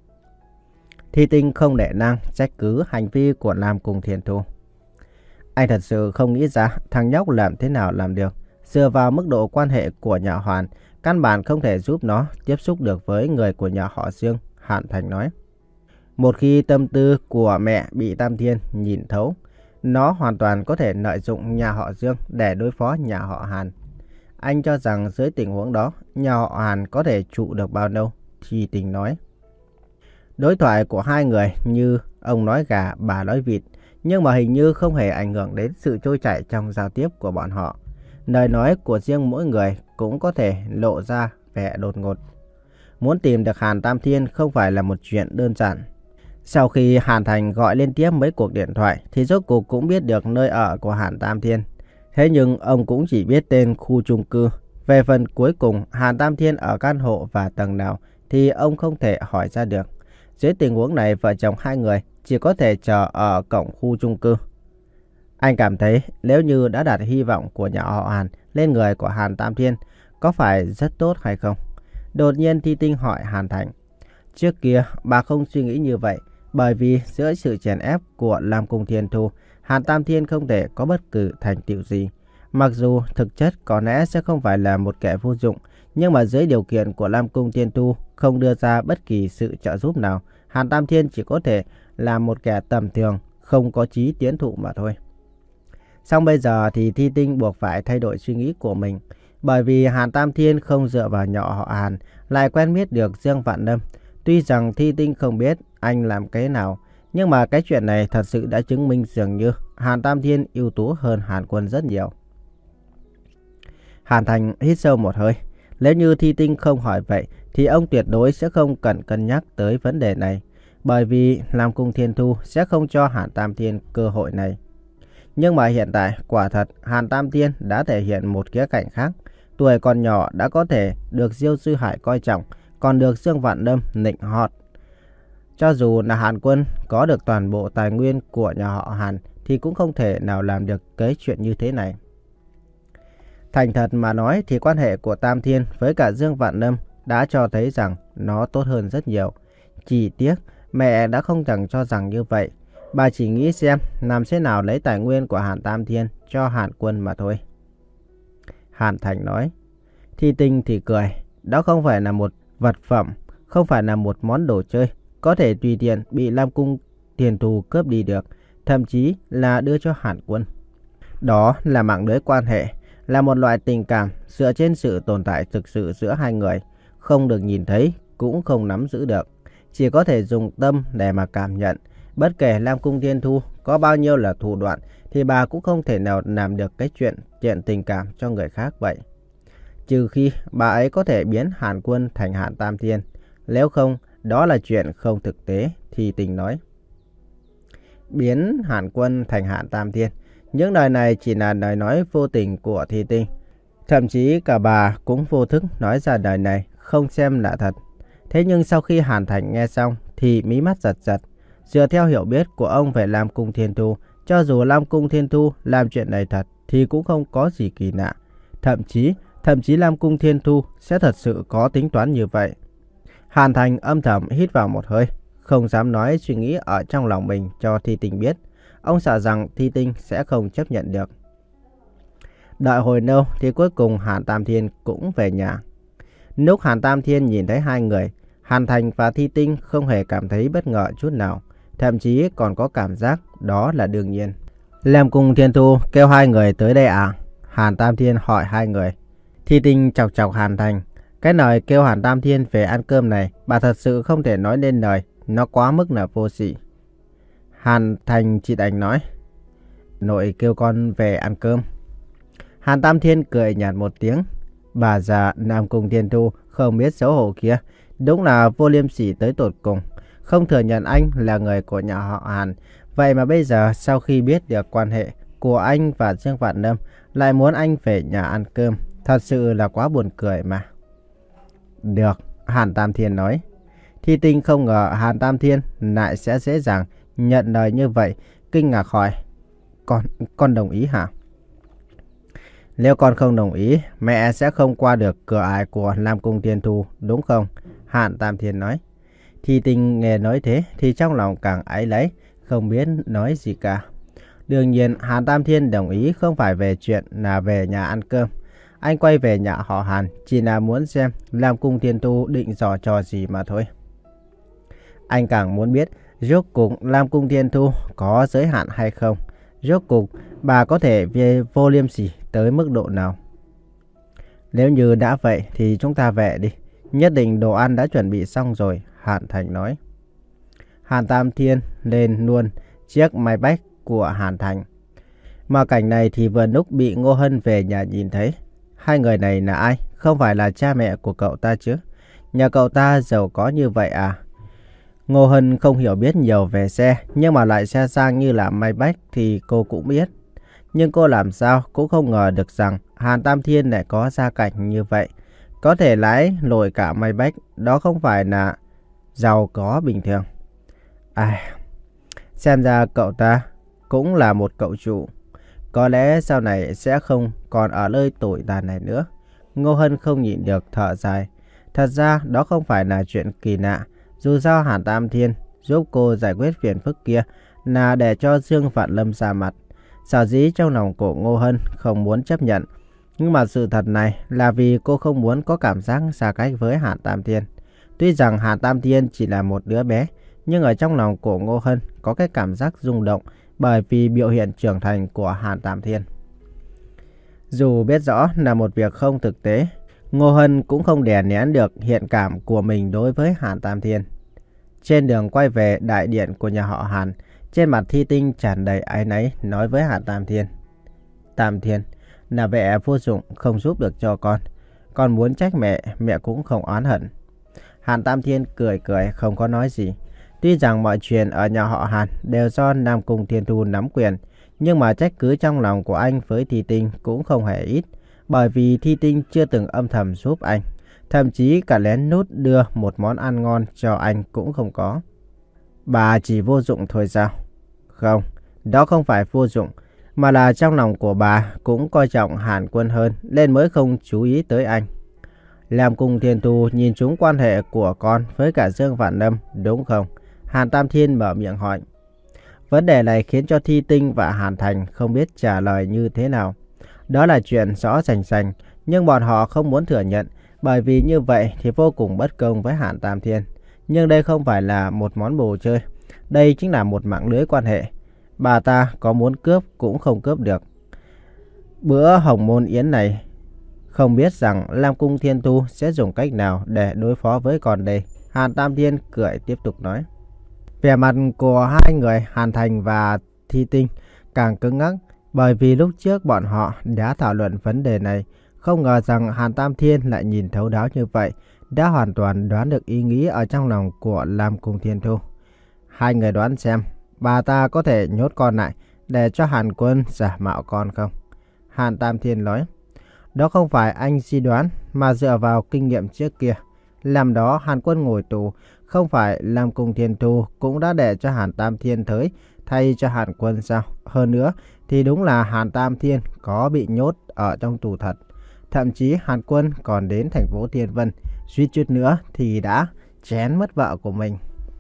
Thi Tinh không để năng trách cứ hành vi của Lam Cung Thiên Thu. Anh thật sự không nghĩ ra thằng nhóc làm thế nào làm được. Dựa vào mức độ quan hệ của nhà Hoàn, căn bản không thể giúp nó tiếp xúc được với người của nhà họ Dương, Hàn Thành nói. Một khi tâm tư của mẹ bị Tam Thiên nhìn thấu, nó hoàn toàn có thể lợi dụng nhà họ Dương để đối phó nhà họ Hàn. Anh cho rằng dưới tình huống đó, nhà họ Hàn có thể trụ được bao lâu? Thi Tinh nói. Đối thoại của hai người như ông nói gà, bà nói vịt, nhưng mà hình như không hề ảnh hưởng đến sự trôi chảy trong giao tiếp của bọn họ. Lời nói của riêng mỗi người cũng có thể lộ ra vẻ đột ngột. Muốn tìm được Hàn Tam Thiên không phải là một chuyện đơn giản. Sau khi Hàn Thành gọi liên tiếp mấy cuộc điện thoại thì rốt cuộc cũng biết được nơi ở của Hàn Tam Thiên. Thế nhưng ông cũng chỉ biết tên khu chung cư. Về phần cuối cùng Hàn Tam Thiên ở căn hộ và tầng nào thì ông không thể hỏi ra được. Dưới tình huống này vợ chồng hai người chỉ có thể chờ ở cổng khu chung cư. Anh cảm thấy nếu như đã đặt hy vọng của nhà họ Hàn lên người của Hàn Tam Thiên có phải rất tốt hay không? Đột nhiên Thi Tinh hỏi Hàn Thành. Trước kia bà không suy nghĩ như vậy, bởi vì giữa sự chèn ép của Lam Cung Thiên Thu, Hàn Tam Thiên không thể có bất cứ thành tựu gì. Mặc dù thực chất có lẽ sẽ không phải là một kẻ vô dụng, nhưng mà dưới điều kiện của Lam Cung Thiên Thu không đưa ra bất kỳ sự trợ giúp nào, Hàn Tam Thiên chỉ có thể là một kẻ tầm thường, không có chí tiến thụ mà thôi. Xong bây giờ thì Thi Tinh buộc phải thay đổi suy nghĩ của mình, bởi vì Hàn Tam Thiên không dựa vào nhỏ họ Hàn, lại quen biết được Dương Vạn Đâm. Tuy rằng Thi Tinh không biết anh làm cái nào, nhưng mà cái chuyện này thật sự đã chứng minh dường như Hàn Tam Thiên ưu tú hơn Hàn Quân rất nhiều. Hàn Thành hít sâu một hơi. Nếu như Thi Tinh không hỏi vậy thì ông tuyệt đối sẽ không cần cân nhắc tới vấn đề này, bởi vì Lam Cung Thiên Thu sẽ không cho Hàn Tam Thiên cơ hội này. Nhưng mà hiện tại quả thật Hàn Tam Thiên đã thể hiện một khía cạnh khác. Tuổi còn nhỏ đã có thể được Diêu Sư Hải coi trọng, còn được Dương Vạn Đâm nịnh hót. Cho dù là Hàn Quân có được toàn bộ tài nguyên của nhà họ Hàn thì cũng không thể nào làm được cái chuyện như thế này. Thành thật mà nói thì quan hệ của Tam Thiên với cả Dương Vạn Đâm đã cho thấy rằng nó tốt hơn rất nhiều. Chỉ tiếc mẹ đã không chẳng cho rằng như vậy. Bà chỉ nghĩ xem làm thế nào lấy tài nguyên của Hàn Tam Thiên cho Hàn Quân mà thôi. Hàn Thành nói. Thi Tinh thì cười. Đó không phải là một vật phẩm, không phải là một món đồ chơi, có thể tùy tiện bị Lam Cung Thiên Thu cướp đi được, thậm chí là đưa cho Hàn Quân. Đó là mạng lưới quan hệ, là một loại tình cảm dựa trên sự tồn tại thực sự giữa hai người, không được nhìn thấy cũng không nắm giữ được, chỉ có thể dùng tâm để mà cảm nhận. Bất kể Lam Cung Thiên Thu có bao nhiêu là thủ đoạn thì bà cũng không thể nào làm được cái chuyện chuyện tình cảm cho người khác vậy. Trừ khi bà ấy có thể biến Hàn Quân thành Hàn Tam Thiên. Nếu không, đó là chuyện không thực tế, Thi Tinh nói. Biến Hàn Quân thành Hàn Tam Thiên. Những lời này chỉ là lời nói vô tình của Thi Tinh. Thậm chí cả bà cũng vô thức nói ra lời này, không xem là thật. Thế nhưng sau khi Hàn Thành nghe xong thì mí mắt giật giật. Dựa theo hiểu biết của ông về Lam Cung Thiên Thu, cho dù Lam Cung Thiên Thu làm chuyện này thật thì cũng không có gì kỳ lạ. Thậm chí, thậm chí Lam Cung Thiên Thu sẽ thật sự có tính toán như vậy. Hàn Thành âm thầm hít vào một hơi, không dám nói suy nghĩ ở trong lòng mình cho Thi Tinh biết. Ông sợ rằng Thi Tinh sẽ không chấp nhận được. Đợi hồi lâu thì cuối cùng Hàn Tam Thiên cũng về nhà. Lúc Hàn Tam Thiên nhìn thấy hai người, Hàn Thành và Thi Tinh không hề cảm thấy bất ngờ chút nào, thậm chí còn có cảm giác đó là đương nhiên. Lam Cung Thiên Thu kêu hai người tới đây à? Hàn Tam Thiên hỏi hai người. Thi Tinh chọc chọc Hàn Thành. Cái lời kêu Hàn Tam Thiên về ăn cơm này, bà thật sự không thể nói nên lời, nó quá mức là vô sỉ. Hàn Thành chỉ đành nói, nội kêu con về ăn cơm. Hàn Tam Thiên cười nhạt một tiếng. Bà già Lam Cung Thiên Thu không biết xấu hổ kia, đúng là vô liêm sỉ tới tột cùng. Không thừa nhận anh là người của nhà họ Hàn. Vậy mà bây giờ sau khi biết được quan hệ của anh và Dương Vạn Đâm, lại muốn anh về nhà ăn cơm. Thật sự là quá buồn cười mà. Được, Hàn Tam Thiên nói. Thi Tinh không ngờ Hàn Tam Thiên lại sẽ dễ dàng nhận lời như vậy, kinh ngạc hỏi. Con, con đồng ý hả? Nếu con không đồng ý, mẹ sẽ không qua được cửa ải của Lam Cung Thiên Thu, đúng không? Hàn Tam Thiên nói. Thi Tinh nghe nói thế thì trong lòng càng áy náy, không biết nói gì cả. Đương nhiên Hàn Tam Thiên đồng ý không phải về chuyện là về nhà ăn cơm. Anh quay về nhà họ Hàn chỉ là muốn xem Lam Cung Thiên Thu định giở trò gì mà thôi. Anh càng muốn biết rốt cuộc Lam Cung Thiên Thu có giới hạn hay không. Rốt cuộc bà có thể về vô liêm sỉ tới mức độ nào. Nếu như đã vậy thì chúng ta về đi. Nhất định đồ ăn đã chuẩn bị xong rồi, Hàn Thành nói. Hàn Tam Thiên lên luôn chiếc máy bách của Hàn Thành. Mà cảnh này thì vừa lúc bị Ngô Hân về nhà nhìn thấy. Hai người này là ai? Không phải là cha mẹ của cậu ta chứ? Nhà cậu ta giàu có như vậy à? Ngô Hân không hiểu biết nhiều về xe, nhưng mà loại xe sang như là Maybach thì cô cũng biết. Nhưng cô làm sao cũng không ngờ được rằng Hàn Tam Thiên lại có gia cảnh như vậy. Có thể lái nổi cả Maybach, đó không phải là giàu có bình thường. À, xem ra cậu ta cũng là một cậu chủ. Có lẽ sau này sẽ không còn ở nơi tồi tàn này nữa. Ngô Hân không nhịn được thở dài. Thật ra đó không phải là chuyện kỳ lạ. Dù sao Hàn Tam Thiên giúp cô giải quyết phiền phức kia là để cho Dương Vạn Lâm ra mặt. Sở dĩ trong lòng của Ngô Hân không muốn chấp nhận. Nhưng mà sự thật này là vì cô không muốn có cảm giác xa cách với Hàn Tam Thiên. Tuy rằng Hàn Tam Thiên chỉ là một đứa bé, nhưng ở trong lòng của Ngô Hân có cái cảm giác rung động bởi vì biểu hiện trưởng thành của Hàn Tam Thiên. Dù biết rõ là một việc không thực tế, Ngô Hân cũng không đè nén được hiện cảm của mình đối với Hàn Tam Thiên. Trên đường quay về đại điện của nhà họ Hàn, trên mặt Thi Tinh tràn đầy áy náy nói với Hàn Tam Thiên. Tam Thiên, là mẹ vô dụng không giúp được cho con. Con muốn trách mẹ, mẹ cũng không oán hận. Hàn Tam Thiên cười cười không có nói gì. Tuy rằng mọi chuyện ở nhà họ Hàn đều do Nam Cung Thiên Thu nắm quyền, nhưng mà trách cứ trong lòng của anh với Thi Tinh cũng không hề ít. Bởi vì Thi Tinh chưa từng âm thầm giúp anh, thậm chí cả lén lút đưa một món ăn ngon cho anh cũng không có. Bà chỉ vô dụng thôi sao? Không, đó không phải vô dụng, mà là trong lòng của bà cũng coi trọng Hàn Quân hơn nên mới không chú ý tới anh. Lam Cung Thiên Thu nhìn trúng quan hệ của con với cả Dương Vạn Lâm, đúng không? Hàn Tam Thiên mở miệng hỏi. Vấn đề này khiến cho Thi Tinh và Hàn Thành không biết trả lời như thế nào. Đó là chuyện rõ rành rành, nhưng bọn họ không muốn thừa nhận, bởi vì như vậy thì vô cùng bất công với Hàn Tam Thiên. Nhưng đây không phải là một món đồ chơi, đây chính là một mạng lưới quan hệ. Bà ta có muốn cướp cũng không cướp được. Bữa Hồng Môn Yến này, không biết rằng Lam Cung Thiên Thu sẽ dùng cách nào để đối phó với con đây. Hàn Tam Thiên cười tiếp tục nói. Vẻ mặt của hai người Hàn Thành và Thi Tinh càng cứng ngắc, bởi vì lúc trước bọn họ đã thảo luận vấn đề này. Không ngờ rằng Hàn Tam Thiên lại nhìn thấu đáo như vậy, đã hoàn toàn đoán được ý nghĩ ở trong lòng của Lam Cung Thiên Thu. Hai người đoán xem, bà ta có thể nhốt con lại để cho Hàn Quân giả mạo con không? Hàn Tam Thiên nói. Đó không phải anh suy đoán, mà dựa vào kinh nghiệm trước kia. Làm đó Hàn Quân ngồi tù, không phải Lam Cung Thiên Thu cũng đã để cho Hàn Tam Thiên tới thay cho Hàn Quân sao? Hơn nữa thì đúng là Hàn Tam Thiên có bị nhốt ở trong tù thật. Thậm chí Hàn Quân còn đến thành phố Thiên Vân, suýt chút nữa thì đã chén mất vợ của mình.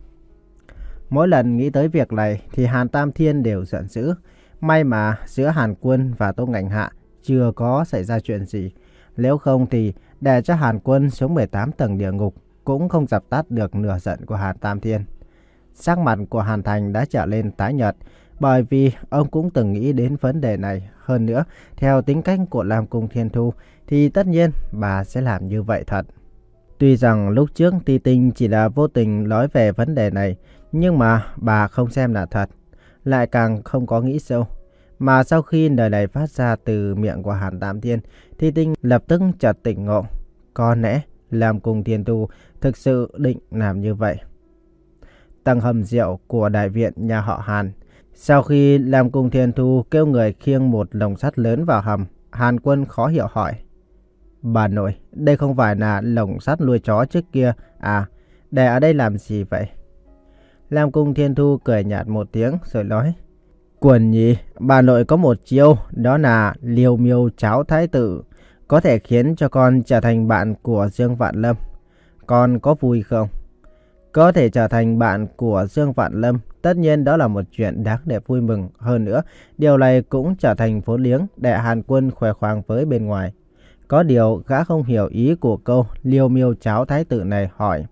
Mỗi lần nghĩ tới việc này thì Hàn Tam Thiên đều giận dữ. May mà giữa Hàn Quân và Tô Ngạnh Hạ chưa có xảy ra chuyện gì. Nếu không thì để cho Hàn Quân xuống mười tám tầng địa ngục cũng không dập tắt được nửa giận của Hàn Tam Thiên. Sắc mặt của Hàn Thành đã trở lên tái nhợt, bởi vì ông cũng từng nghĩ đến vấn đề này. Hơn nữa, theo tính cách của Lam Cung Thiên Thu thì tất nhiên bà sẽ làm như vậy thật. Tuy rằng lúc trước Thi Tinh chỉ là vô tình nói về vấn đề này, nhưng mà bà không xem là thật, lại càng không có nghĩ sâu. Mà sau khi lời này phát ra từ miệng của Hàn Tam Thiên, Thi Tinh lập tức chợt tỉnh ngộ. Có lẽ Lam Cung Thiên Thu thực sự định làm như vậy. Tầng hầm rượu của đại viện nhà họ Hàn. Sau khi Lam Cung Thiên Thu kêu người khiêng một lồng sắt lớn vào hầm, Hàn Quân khó hiểu hỏi. Bà nội, đây không phải là lồng sắt nuôi chó trước kia à? Để ở đây làm gì vậy? Lam Cung Thiên Thu cười nhạt một tiếng rồi nói. Quần nhi, bà nội có một chiêu, đó là liều miêu cháo thái tử, có thể khiến cho con trở thành bạn của Dương Vạn Lâm. Con có vui không? Có thể trở thành bạn của Dương Vạn Lâm, tất nhiên đó là một chuyện đáng để vui mừng. Hơn nữa, điều này cũng trở thành vốn liếng để Hàn Quân khoe khoang với bên ngoài. Có điều gã không hiểu ý của câu liêu miêu cháo thái tử này, hỏi.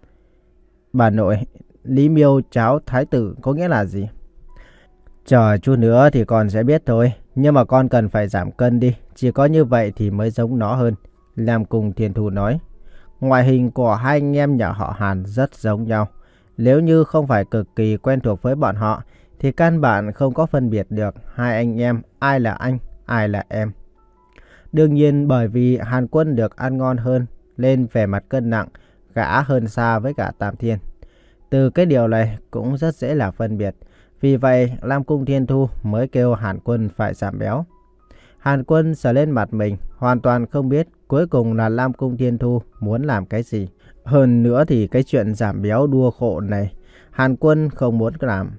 Bà nội, lý miêu cháo thái tử có nghĩa là gì? Chờ chút nữa thì con sẽ biết thôi. Nhưng mà con cần phải giảm cân đi, chỉ có như vậy thì mới giống nó hơn. Lam Cung Thiên Thu nói. Ngoại hình của hai anh em nhà họ Hàn rất giống nhau. Nếu như không phải cực kỳ quen thuộc với bọn họ thì căn bản không có phân biệt được hai anh em ai là anh, ai là em. Đương nhiên bởi vì Hàn Quân được ăn ngon hơn, lên về mặt cân nặng, gã hơn xa với cả Tam Thiên. Từ cái điều này cũng rất dễ là phân biệt. Vì vậy Lam Cung Thiên Thu mới kêu Hàn Quân phải giảm béo. Hàn Quân sờ lên mặt mình, hoàn toàn không biết cuối cùng là Lam Cung Thiên Thu muốn làm cái gì. Hơn nữa thì cái chuyện giảm béo đua khổ này, Hàn Quân không muốn làm.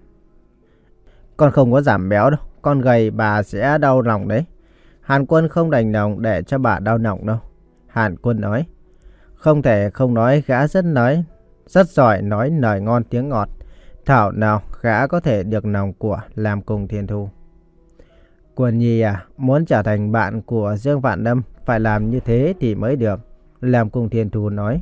Con không có giảm béo đâu, con gầy bà sẽ đau lòng đấy. Hàn Quân không đành lòng để cho bà đau lòng đâu. Hàn Quân nói. Không thể không nói gã rất nói, rất giỏi nói lời ngon tiếng ngọt. Thảo nào gã có thể được lòng của Lam Cung Thiên Thu. Quân nhi à, muốn trở thành bạn của Dương Vạn Lâm phải làm như thế thì mới được. Lam Cung Thiên Thu nói.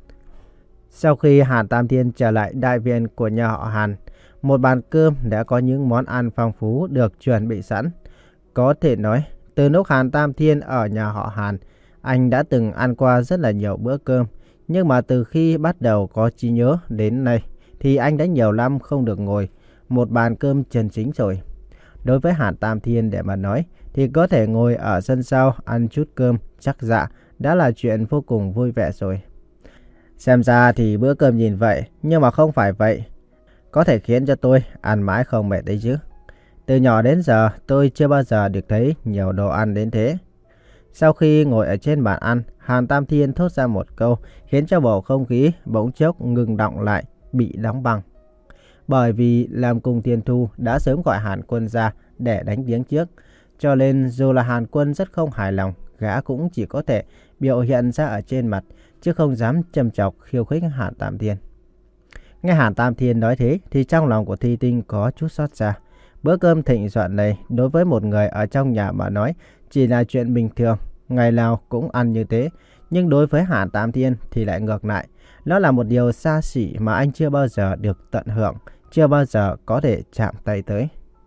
Sau khi Hàn Tam Thiên trở lại đại viện của nhà họ Hàn, một bàn cơm đã có những món ăn phong phú được chuẩn bị sẵn. Có thể nói, từ lúc Hàn Tam Thiên ở nhà họ Hàn, anh đã từng ăn qua rất là nhiều bữa cơm. Nhưng mà từ khi bắt đầu có trí nhớ đến nay, thì anh đã nhiều năm không được ngồi một bàn cơm chân chính rồi. Đối với Hàn Tam Thiên để mà nói, thì có thể ngồi ở sân sau ăn chút cơm chắc dạ đã là chuyện vô cùng vui vẻ rồi. Xem ra thì bữa cơm nhìn vậy, nhưng mà không phải vậy. Có thể khiến cho tôi ăn mãi không mệt đấy chứ. Từ nhỏ đến giờ tôi chưa bao giờ được thấy nhiều đồ ăn đến thế. Sau khi ngồi ở trên bàn ăn, Hàn Tam Thiên thốt ra một câu khiến cho bầu không khí bỗng chốc ngừng đọng lại, bị đóng băng. Bởi vì Lam Cung Thiên Thu đã sớm gọi Hàn Quân ra để đánh tiếng trước, cho nên dù là Hàn Quân rất không hài lòng, gã cũng chỉ có thể biểu hiện ra ở trên mặt, chứ không dám châm chọc khiêu khích Hàn Tam Thiên. Nghe Hàn Tam Thiên nói thế thì trong lòng của Thi Tinh có chút xót xa. Bữa cơm thịnh soạn này đối với một người ở trong nhà mà nói chỉ là chuyện bình thường, ngày nào cũng ăn như thế. Nhưng đối với Hàn Tam Thiên thì lại ngược lại. Nó là một điều xa xỉ mà anh chưa bao giờ được tận hưởng, chưa bao giờ có thể chạm tay tới.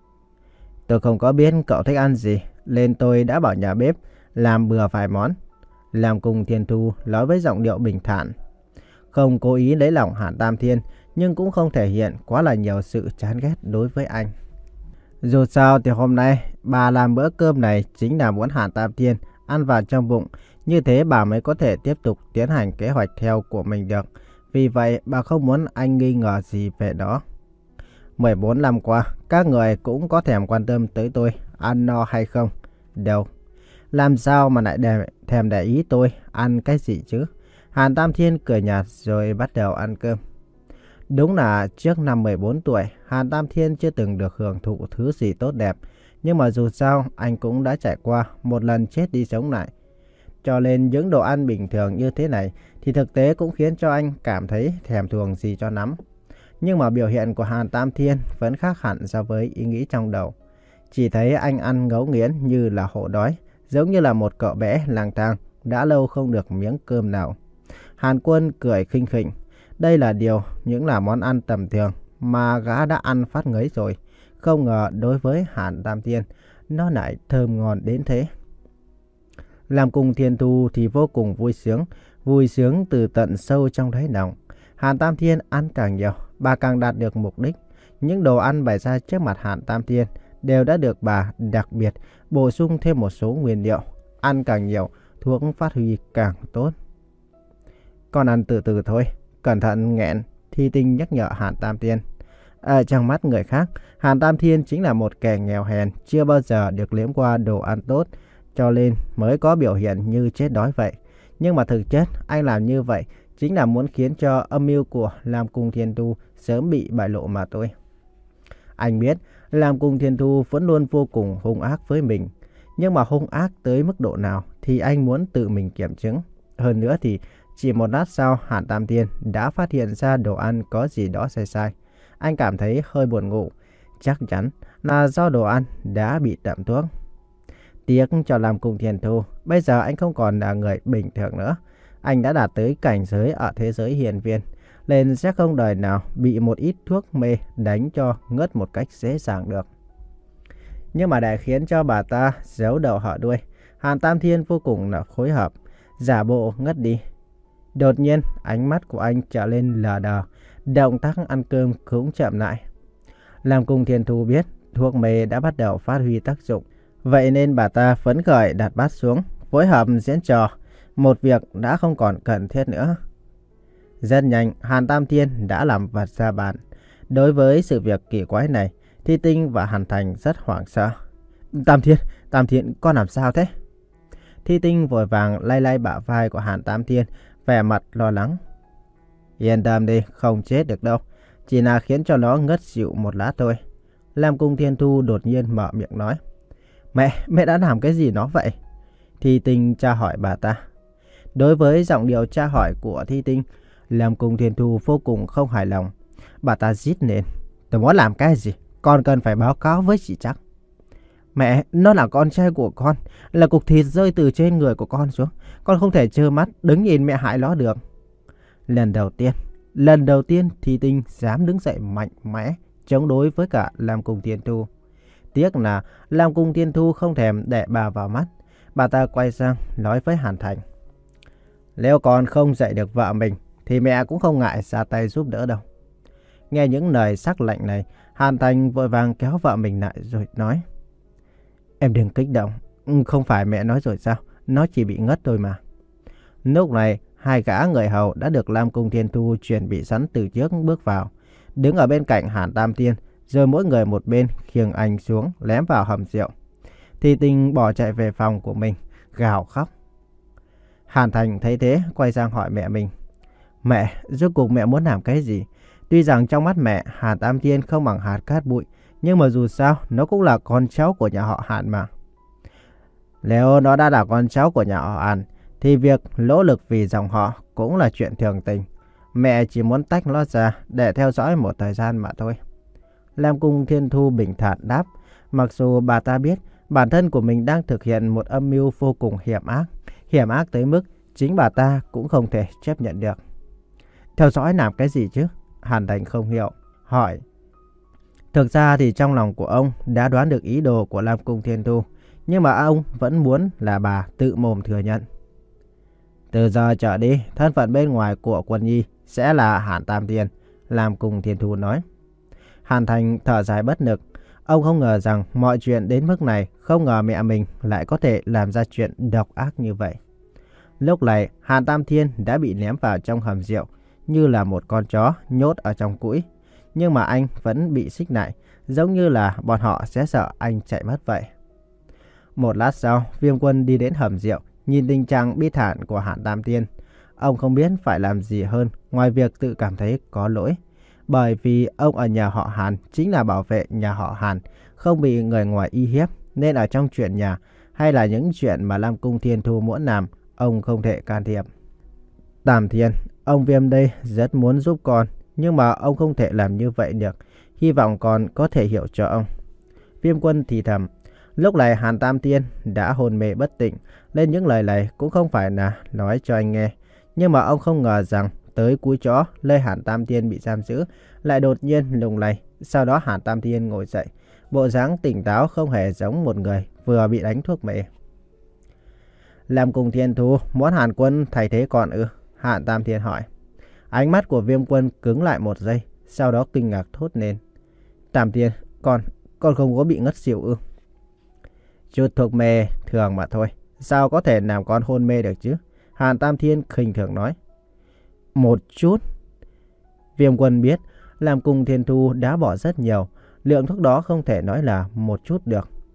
Tôi không có biết cậu thích ăn gì, nên tôi đã bảo nhà bếp làm bừa vài món. Lam Cung Thiên Thu nói với giọng điệu bình thản. Không cố ý lấy lòng Hàn Tam Thiên, nhưng cũng không thể hiện quá là nhiều sự chán ghét đối với anh. Dù sao thì hôm nay bà làm bữa cơm này chính là muốn Hàn Tam Thiên ăn vào trong bụng. Như thế bà mới có thể tiếp tục tiến hành kế hoạch theo của mình được. Vì vậy bà không muốn anh nghi ngờ gì về đó. mười bốn năm qua, các người cũng có thèm quan tâm tới tôi ăn no hay không? Đâu. Làm sao mà lại để, thèm để ý tôi ăn cái gì chứ? Hàn Tam Thiên cười nhạt rồi bắt đầu ăn cơm. Đúng là trước năm mười bốn tuổi, Hàn Tam Thiên chưa từng được hưởng thụ thứ gì tốt đẹp. Nhưng mà dù sao, anh cũng đã trải qua một lần chết đi sống lại. Cho nên những đồ ăn bình thường như thế này thì thực tế cũng khiến cho anh cảm thấy thèm thuồng gì cho lắm. Nhưng mà biểu hiện của Hàn Tam Thiên vẫn khác hẳn so với ý nghĩ trong đầu. Chỉ thấy anh ăn ngấu nghiến như là hổ đói, giống như là một cậu bé lang thang đã lâu không được miếng cơm nào. Hàn Quân cười khinh khỉnh. Đây là điều, những là món ăn tầm thường mà gã đã ăn phát ngấy rồi. Không ngờ đối với Hàn Tam Thiên, nó lại thơm ngon đến thế. Lam Cung Thiên Thu thì vô cùng vui sướng, vui sướng từ tận sâu trong đáy lòng. Hàn Tam Thiên ăn càng nhiều, bà càng đạt được mục đích. Những đồ ăn bày ra trước mặt Hàn Tam Thiên đều đã được bà đặc biệt bổ sung thêm một số nguyên liệu. Ăn càng nhiều, thuốc phát huy càng tốt. Con ăn từ từ thôi, cẩn thận nghẹn, Thi Tinh nhắc nhở Hàn Tam Thiên. Ở trong mắt người khác, Hàn Tam Thiên chính là một kẻ nghèo hèn, chưa bao giờ được liếm qua đồ ăn tốt. cho nên mới có biểu hiện như chết đói vậy. Nhưng mà thực chất anh làm như vậy chính là muốn khiến cho âm mưu của Lam Cung Thiên Thu sớm bị bại lộ mà thôi. Anh biết Lam Cung Thiên Thu vẫn luôn vô cùng hung ác với mình. Nhưng mà hung ác tới mức độ nào thì anh muốn tự mình kiểm chứng. Hơn nữa thì chỉ một lát sau Hàn Tam Thiên đã phát hiện ra đồ ăn có gì đó sai sai. Anh cảm thấy hơi buồn ngủ. Chắc chắn là do đồ ăn đã bị đậm thuốc. Tiếc cho Lam Cung Thiên Thu, bây giờ anh không còn là người bình thường nữa. Anh đã đạt tới cảnh giới ở thế giới hiền viên, nên sẽ không đời nào bị một ít thuốc mê đánh cho ngất một cách dễ dàng được. Nhưng mà để khiến cho bà ta giấu đầu họ đuôi, Hàn Tam Thiên vô cùng là phối hợp, giả bộ ngất đi. Đột nhiên, ánh mắt của anh trở lên lờ đờ, động tác ăn cơm cũng chậm lại. Lam Cung Thiên Thu biết thuốc mê đã bắt đầu phát huy tác dụng, vậy nên bà ta phấn khởi đặt bát xuống, phối hợp diễn trò, một việc đã không còn cần thiết nữa. Rất nhanh, Hàn Tam Thiên đã làm vật ra bàn. Đối với sự việc kỳ quái này, Thi Tinh và Hàn Thành rất hoảng sợ. Tam Thiên, Tam Thiên, con làm sao thế? Thi Tinh vội vàng lay lay bả vai của Hàn Tam Thiên, vẻ mặt lo lắng. Yên tâm đi, không chết được đâu. Chỉ là khiến cho nó ngất xỉu một lát thôi. Lam Cung Thiên Thu đột nhiên mở miệng nói. Mẹ, mẹ đã làm cái gì nó vậy? Thi Tinh tra hỏi bà ta. Đối với giọng điệu tra hỏi của Thi Tinh, Lam Cung Thiên Thu vô cùng không hài lòng. Bà ta rít lên. Tôi muốn làm cái gì? Con cần phải báo cáo với chị chắc. Mẹ, nó là con trai của con, là cục thịt rơi từ trên người của con xuống. Con không thể trơ mắt đứng nhìn mẹ hại nó được. Lần đầu tiên, lần đầu tiên Thi Tinh dám đứng dậy mạnh mẽ chống đối với cả Lam Cung Thiên Thu. Tiếc là Lam Cung Thiên Thu không thèm để bà vào mắt. Bà ta quay sang nói với Hàn Thành. Nếu con không dạy được vợ mình thì mẹ cũng không ngại ra tay giúp đỡ đâu. Nghe những lời sắc lạnh này, Hàn Thành vội vàng kéo vợ mình lại rồi nói. Em đừng kích động, không phải mẹ nói rồi sao, nó chỉ bị ngất thôi mà. Lúc này, hai gã người hầu đã được Lam Cung Thiên Thu chuẩn bị sẵn từ trước bước vào, đứng ở bên cạnh Hàn Tam Thiên, rồi mỗi người một bên khiêng anh xuống lém vào hầm rượu. Thi Tinh bỏ chạy về phòng của mình, gào khóc. Hàn Thành thấy thế, quay sang hỏi mẹ mình. Mẹ, rốt cuộc mẹ muốn làm cái gì? Tuy rằng trong mắt mẹ, Hàn Tam Thiên không bằng hạt cát bụi, nhưng mà dù sao, nó cũng là con cháu của nhà họ Hàn mà. Nếu nó đã là con cháu của nhà họ Hàn, thì việc nỗ lực vì dòng họ cũng là chuyện thường tình. Mẹ chỉ muốn tách nó ra để theo dõi một thời gian mà thôi. Lam Cung Thiên Thu bình thản đáp, mặc dù bà ta biết bản thân của mình đang thực hiện một âm mưu vô cùng hiểm ác, hiểm ác tới mức chính bà ta cũng không thể chấp nhận được. Theo dõi làm cái gì chứ? Hàn Thành không hiểu, hỏi. Thực ra thì trong lòng của ông đã đoán được ý đồ của Lam Cung Thiên Thu, nhưng mà ông vẫn muốn là bà tự mồm thừa nhận. Từ giờ trở đi, thân phận bên ngoài của Quân Nhi sẽ là Hàn Tam Thiên, Lam Cung Thiên Thu nói. Hàn Thành thở dài bất lực. Ông không ngờ rằng mọi chuyện đến mức này, không ngờ mẹ mình lại có thể làm ra chuyện độc ác như vậy. Lúc này, Hàn Tam Thiên đã bị ném vào trong hầm rượu, như là một con chó nhốt ở trong cũi. Nhưng mà anh vẫn bị xích lại, giống như là bọn họ sẽ sợ anh chạy mất vậy. Một lát sau, Viêm Quân đi đến hầm rượu, nhìn tình trạng bi thảm của Hàn Tam Thiên. Ông không biết phải làm gì hơn ngoài việc tự cảm thấy có lỗi. Bởi vì ông ở nhà họ Hàn chính là bảo vệ nhà họ Hàn, không bị người ngoài uy hiếp. Nên ở trong chuyện nhà hay là những chuyện mà Lam Cung Thiên Thu muốn làm, ông không thể can thiệp. Tam Thiên, ông Viêm đây rất muốn giúp con, nhưng mà ông không thể làm như vậy được. Hy vọng con có thể hiểu cho ông. Viêm Quân thì thầm. Lúc này Hàn Tam Thiên đã hôn mê bất tỉnh, nên những lời này cũng không phải là nói cho anh nghe. Nhưng mà ông không ngờ rằng tới cuối chó, nơi Hàn Tam Thiên bị giam giữ, lại đột nhiên lung lay. Sau đó Hàn Tam Thiên ngồi dậy, bộ dáng tỉnh táo không hề giống một người vừa bị đánh thuốc mê. Lam Cung Thiên Thu muốn Hàn Quân thay thế con ư? Hàn Tam Thiên hỏi. Ánh mắt của Viêm Quân cứng lại một giây, sau đó kinh ngạc thốt lên. Tam Thiên, con, con không có bị ngất xỉu ư? Chút thuốc mê thường mà thôi, sao có thể làm con hôn mê được chứ? Hàn Tam Thiên khinh thường nói. Một chút. Viêm Quân biết Lam Cung Thiên Thu đã bỏ rất nhiều, lượng thuốc đó không thể nói là một chút được.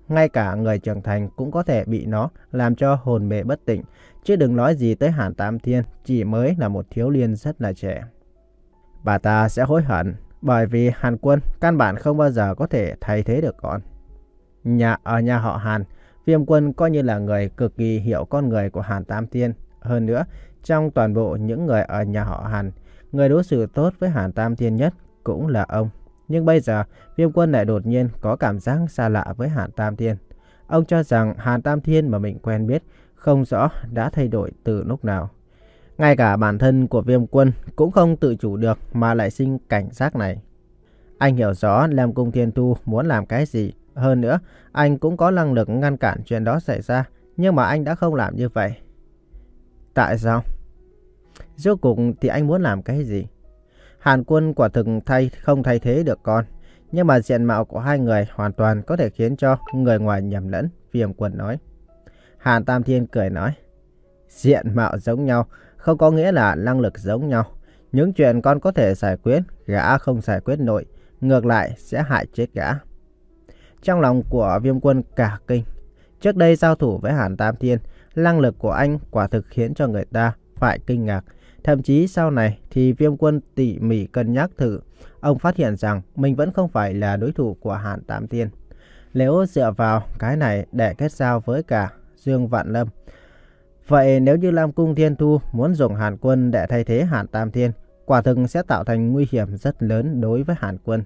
ngay cả người trưởng thành cũng có thể bị nó làm cho hồn mê bất tỉnh, chứ đừng nói gì tới Hàn Tam Thiên chỉ mới là một thiếu niên rất là trẻ. Bà ta sẽ hối hận, bởi vì Hàn Quân căn bản không bao giờ có thể thay thế được con. Nhà ở nhà họ Hàn, Viêm Quân coi như là người cực kỳ hiểu con người của Hàn Tam Thiên. Hơn nữa, trong toàn bộ những người ở nhà họ Hàn, người đối xử tốt với Hàn Tam Thiên nhất cũng là ông. Nhưng bây giờ, Viêm Quân lại đột nhiên có cảm giác xa lạ với Hàn Tam Thiên. Ông cho rằng Hàn Tam Thiên mà mình quen biết không rõ đã thay đổi từ lúc nào. Ngay cả bản thân của Viêm Quân cũng không tự chủ được mà lại sinh cảnh giác này. Anh hiểu rõ Lam Cung Thiên Thu muốn làm cái gì. Hơn nữa, anh cũng có năng lực ngăn cản chuyện đó xảy ra. Nhưng mà anh đã không làm như vậy. Tại sao? Rốt cuộc thì anh muốn làm cái gì? Hàn Quân quả thực thay không thay thế được con. Nhưng mà diện mạo của hai người hoàn toàn có thể khiến cho người ngoài nhầm lẫn, Viêm Quân nói. Hàn Tam Thiên cười nói. Diện mạo giống nhau không có nghĩa là năng lực giống nhau. Những chuyện con có thể giải quyết, gã không giải quyết nổi, ngược lại sẽ hại chết gã. Trong lòng của Viêm Quân cả kinh. Trước đây giao thủ với Hàn Tam Thiên, năng lực của anh quả thực khiến cho người ta phải kinh ngạc. Thậm chí sau này thì Viêm Quân tỉ mỉ cân nhắc thử, ông phát hiện rằng mình vẫn không phải là đối thủ của Hàn Tam Thiên. Nếu dựa vào cái này để kết giao với cả Dương Vạn Lâm, vậy nếu như Lam Cung Thiên Thu muốn dùng Hàn Quân để thay thế Hàn Tam Thiên, quả thực sẽ tạo thành nguy hiểm rất lớn đối với Hàn Quân.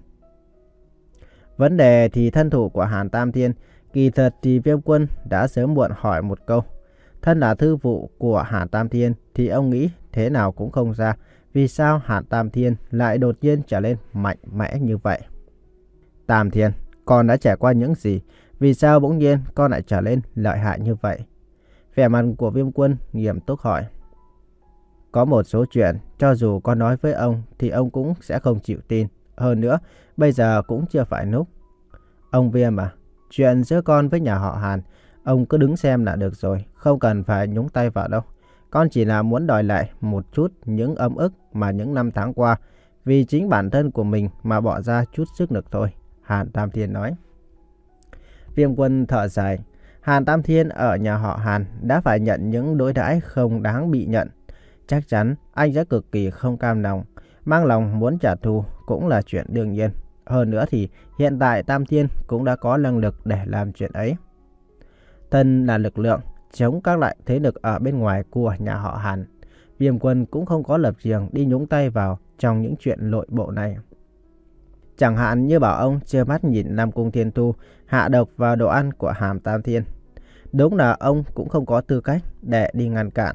Vấn đề thì thân thủ của Hàn Tam Thiên, kỳ thật thì Viêm Quân đã sớm muộn hỏi một câu. Thân là thư vụ của Hàn Tam Thiên thì ông nghĩ thế nào cũng không ra vì sao Hàn Tam Thiên lại đột nhiên trở lên mạnh mẽ như vậy. Tam Thiên, con đã trải qua những gì? Vì sao bỗng nhiên con lại trở lên lợi hại như vậy? Vẻ mặt của Viêm Quân nghiêm túc hỏi. Có một số chuyện, cho dù con nói với ông thì ông cũng sẽ không chịu tin. Hơn nữa, bây giờ cũng chưa phải lúc. Ông Viêm à, chuyện giữa con với nhà họ Hàn, ông cứ đứng xem là được rồi, không cần phải nhúng tay vào đâu. Con chỉ là muốn đòi lại một chút những ấm ức mà những năm tháng qua, vì chính bản thân của mình mà bỏ ra chút sức lực thôi, Hàn Tam Thiên nói. Viêm Quân thở dài. Hàn Tam Thiên ở nhà họ Hàn đã phải nhận những đối đãi không đáng bị nhận. Chắc chắn anh sẽ cực kỳ không cam lòng, mang lòng muốn trả thù cũng là chuyện đương nhiên. Hơn nữa thì hiện tại Tam Thiên cũng đã có năng lực để làm chuyện ấy. Thân là lực lượng chống các loại thế lực ở bên ngoài của nhà họ Hàn. Viêm Quân cũng không có lập trường đi nhúng tay vào trong những chuyện nội bộ này. Chẳng hạn như bảo ông chưa mắt nhìn Lam Cung Thiên Thu hạ độc vào đồ ăn của Hàn Tam Thiên. Đúng là ông cũng không có tư cách để đi ngăn cản.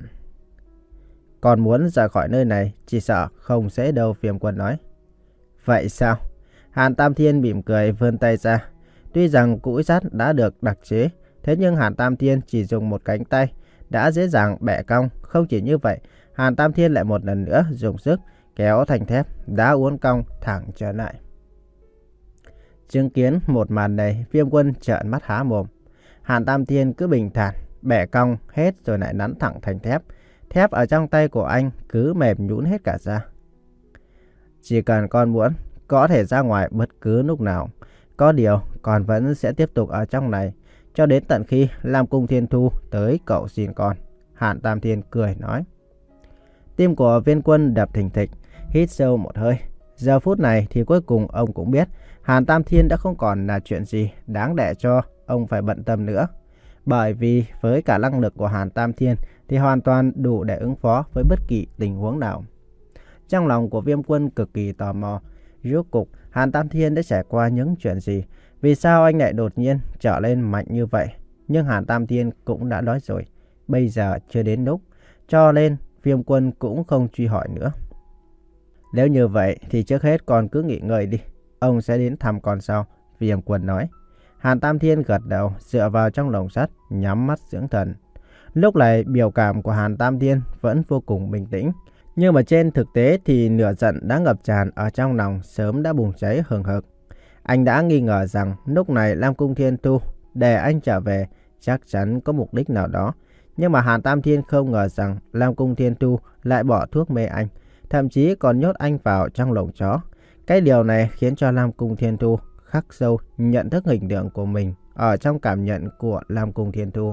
Còn muốn rời khỏi nơi này chỉ sợ không dễ đâu, Viêm Quân nói. Vậy sao? Hàn Tam Thiên mỉm cười vươn tay ra. Tuy rằng cũi sắt đã được đặc chế, thế nhưng Hàn Tam Thiên chỉ dùng một cánh tay đã dễ dàng bẻ cong. Không chỉ như vậy, Hàn Tam Thiên lại một lần nữa dùng sức kéo thành thép đã uốn cong thẳng trở lại. Chứng kiến một màn này, Viêm Quân trợn mắt há mồm. Hàn Tam Thiên cứ bình thản bẻ cong hết rồi lại nắn thẳng thành thép. Thép ở trong tay của anh cứ mềm nhũn hết cả ra. Chỉ cần con muốn, có thể ra ngoài bất cứ lúc nào. Có điều, con vẫn sẽ tiếp tục ở trong này cho đến tận khi Lam Cung Thiên Thu tới cậu xin con. Hàn Tam Thiên cười nói. Tim của Viêm Quân đập thình thịch, hít sâu một hơi. Giờ phút này thì cuối cùng ông cũng biết Hàn Tam Thiên đã không còn là chuyện gì đáng để cho ông phải bận tâm nữa. Bởi vì với cả năng lực của Hàn Tam Thiên thì hoàn toàn đủ để ứng phó với bất kỳ tình huống nào. Trong lòng của Viêm Quân cực kỳ tò mò, rốt cuộc Hàn Tam Thiên đã trải qua những chuyện gì? Vì sao anh lại đột nhiên trở lên mạnh như vậy? Nhưng Hàn Tam Thiên cũng đã nói rồi, bây giờ chưa đến lúc, cho nên Viêm Quân cũng không truy hỏi nữa. Nếu như vậy thì trước hết con cứ nghỉ ngơi đi, ông sẽ đến thăm con sau, Viêm Quân nói. Hàn Tam Thiên gật đầu, dựa vào trong lồng sắt, nhắm mắt dưỡng thần. Lúc này biểu cảm của Hàn Tam Thiên vẫn vô cùng bình tĩnh. Nhưng mà trên thực tế thì lửa giận đã ngập tràn ở trong lòng sớm đã bùng cháy hừng hực. Anh đã nghi ngờ rằng lúc này Lam Cung Thiên Thu để anh trở về chắc chắn có mục đích nào đó. Nhưng mà Hàn Tam Thiên không ngờ rằng Lam Cung Thiên Thu lại bỏ thuốc mê anh, thậm chí còn nhốt anh vào trong lồng chó. Cái điều này khiến cho Lam Cung Thiên Thu khắc sâu nhận thức hình tượng của mình ở trong cảm nhận của Lam Cung Thiên Thu.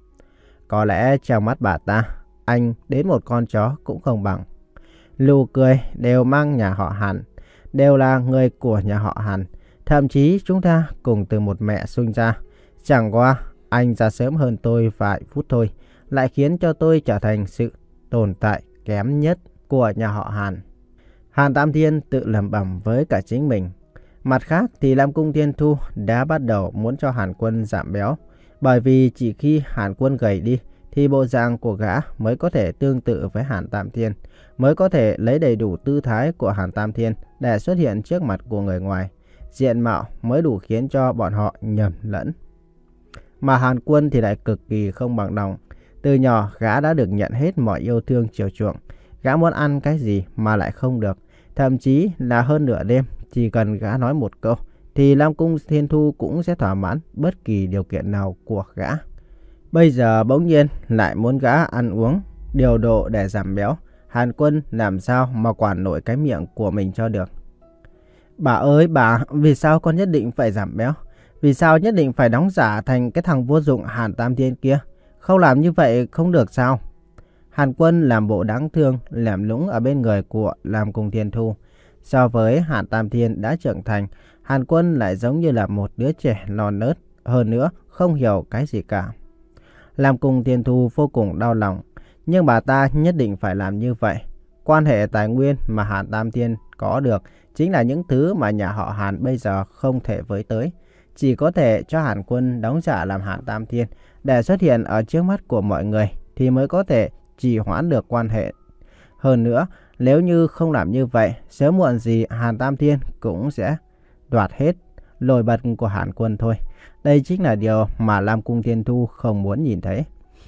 Có lẽ trong mắt bà ta, anh đến một con chó cũng không bằng. Nụ cười đều mang nhà họ Hàn, đều là người của nhà họ Hàn. Thậm chí chúng ta cùng từ một mẹ sinh ra. Chẳng qua anh ra sớm hơn tôi vài phút thôi, lại khiến cho tôi trở thành sự tồn tại kém nhất của nhà họ Hàn. Hàn Tam Thiên tự lẩm bẩm với cả chính mình. Mặt khác thì Lam Cung Thiên Thu đã bắt đầu muốn cho Hàn Quân giảm béo. Bởi vì chỉ khi Hàn Quân gầy đi thì bộ dạng của gã mới có thể tương tự với Hàn Tam Thiên, mới có thể lấy đầy đủ tư thái của Hàn Tam Thiên để xuất hiện trước mặt của người ngoài. Diện mạo mới đủ khiến cho bọn họ nhầm lẫn. Mà Hàn Quân thì lại cực kỳ không bằng lòng. Từ nhỏ gã đã được nhận hết mọi yêu thương chiều chuộng. Gã muốn ăn cái gì mà lại không được. Thậm chí là hơn nửa đêm, chỉ cần gã nói một câu thì Lam Cung Thiên Thu cũng sẽ thỏa mãn bất kỳ điều kiện nào của gã. Bây giờ bỗng nhiên lại muốn gã ăn uống điều độ để giảm béo. Hàn Quân làm sao mà quản nổi cái miệng của mình cho được. Bà ơi bà, vì sao con nhất định phải giảm béo? Vì sao nhất định phải đóng giả thành cái thằng vô dụng Hàn Tam Thiên kia? Không làm như vậy không được sao? Hàn Quân làm bộ đáng thương, làm lũng ở bên người của Lam Cung Thiên Thu. So với Hàn Tam Thiên đã trưởng thành, Hàn Quân lại giống như là một đứa trẻ non nớt, hơn nữa không hiểu cái gì cả. Lam Cung Thiên Thu vô cùng đau lòng, nhưng bà ta nhất định phải làm như vậy. Quan hệ tài nguyên mà Hàn Tam Thiên có được chính là những thứ mà nhà họ Hàn bây giờ không thể với tới. Chỉ có thể cho Hàn Quân đóng giả làm Hàn Tam Thiên để xuất hiện ở trước mắt của mọi người thì mới có thể trì hoãn được quan hệ. Hơn nữa, nếu như không làm như vậy, sớm muộn gì Hàn Tam Thiên cũng sẽ đoạt hết nổi bật của Hàn Quân thôi. Đây chính là điều mà Lam Cung Thiên Thu không muốn nhìn thấy.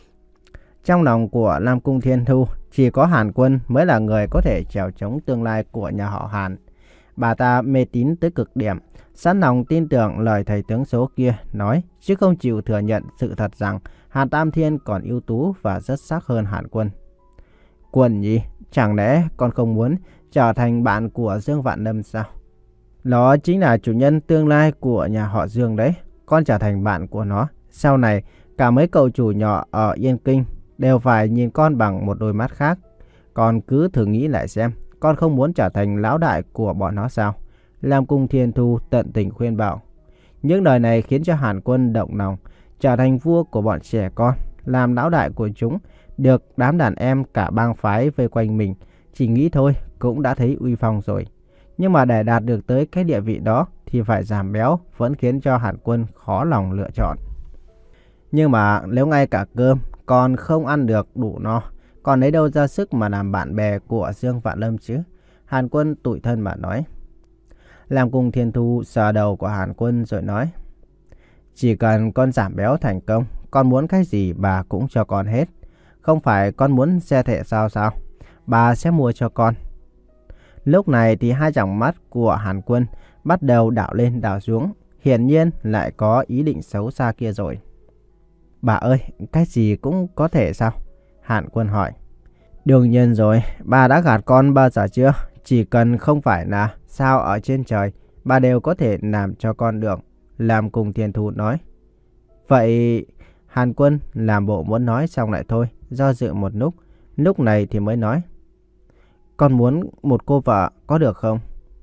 Trong lòng của Lam Cung Thiên Thu, chỉ có Hàn Quân mới là người có thể chèo chống tương lai của nhà họ Hàn. Bà ta mê tín tới cực điểm, sẵn lòng tin tưởng lời thầy tướng số kia nói, chứ không chịu thừa nhận sự thật rằng Hàn Tam Thiên còn ưu tú và rất sắc hơn Hàn Quân. Quân nhỉ, chẳng lẽ con không muốn trở thành bạn của Dương Vạn Lâm sao? Nó chính là chủ nhân tương lai của nhà họ Dương đấy. Con trở thành bạn của nó, sau này cả mấy cậu chủ nhỏ ở Yên Kinh đều phải nhìn con bằng một đôi mắt khác. Con cứ thử nghĩ lại xem, con không muốn trở thành lão đại của bọn nó sao? Lam Cung Thiên Thu tận tình khuyên bảo. Những lời này khiến cho Hàn Quân động lòng, trở thành vua của bọn trẻ con, làm lão đại của chúng, được đám đàn em cả bang phái vây quanh mình. Chỉ nghĩ thôi cũng đã thấy uy phong rồi. Nhưng mà để đạt được tới cái địa vị đó thì phải giảm béo vẫn khiến cho Hàn Quân khó lòng lựa chọn. Nhưng mà nếu ngay cả cơm còn không ăn được đủ no, còn lấy đâu ra sức mà làm bạn bè của Dương Vạn Lâm chứ? Hàn Quân tủi thân mà nói. Lam Cung Thiên Thu sờ đầu của Hàn Quân rồi nói. Chỉ cần con giảm béo thành công, con muốn cái gì bà cũng cho con hết. Không phải con muốn xe thể sao sao? Bà sẽ mua cho con. Lúc này thì hai tròng mắt của Hàn Quân bắt đầu đảo lên đảo xuống. Hiển nhiên lại có ý định xấu xa kia rồi. Bà ơi, cái gì cũng có thể sao? Hàn Quân hỏi. Đương nhiên rồi, bà đã gạt con bao giờ chưa? Chỉ cần không phải là sao ở trên trời, bà đều có thể làm cho con được. Lam Cung Thiên Thu nói. Vậy Hàn Quân làm bộ muốn nói xong lại thôi, do dự một lúc, lúc này thì mới nói. Con muốn một cô vợ có được không?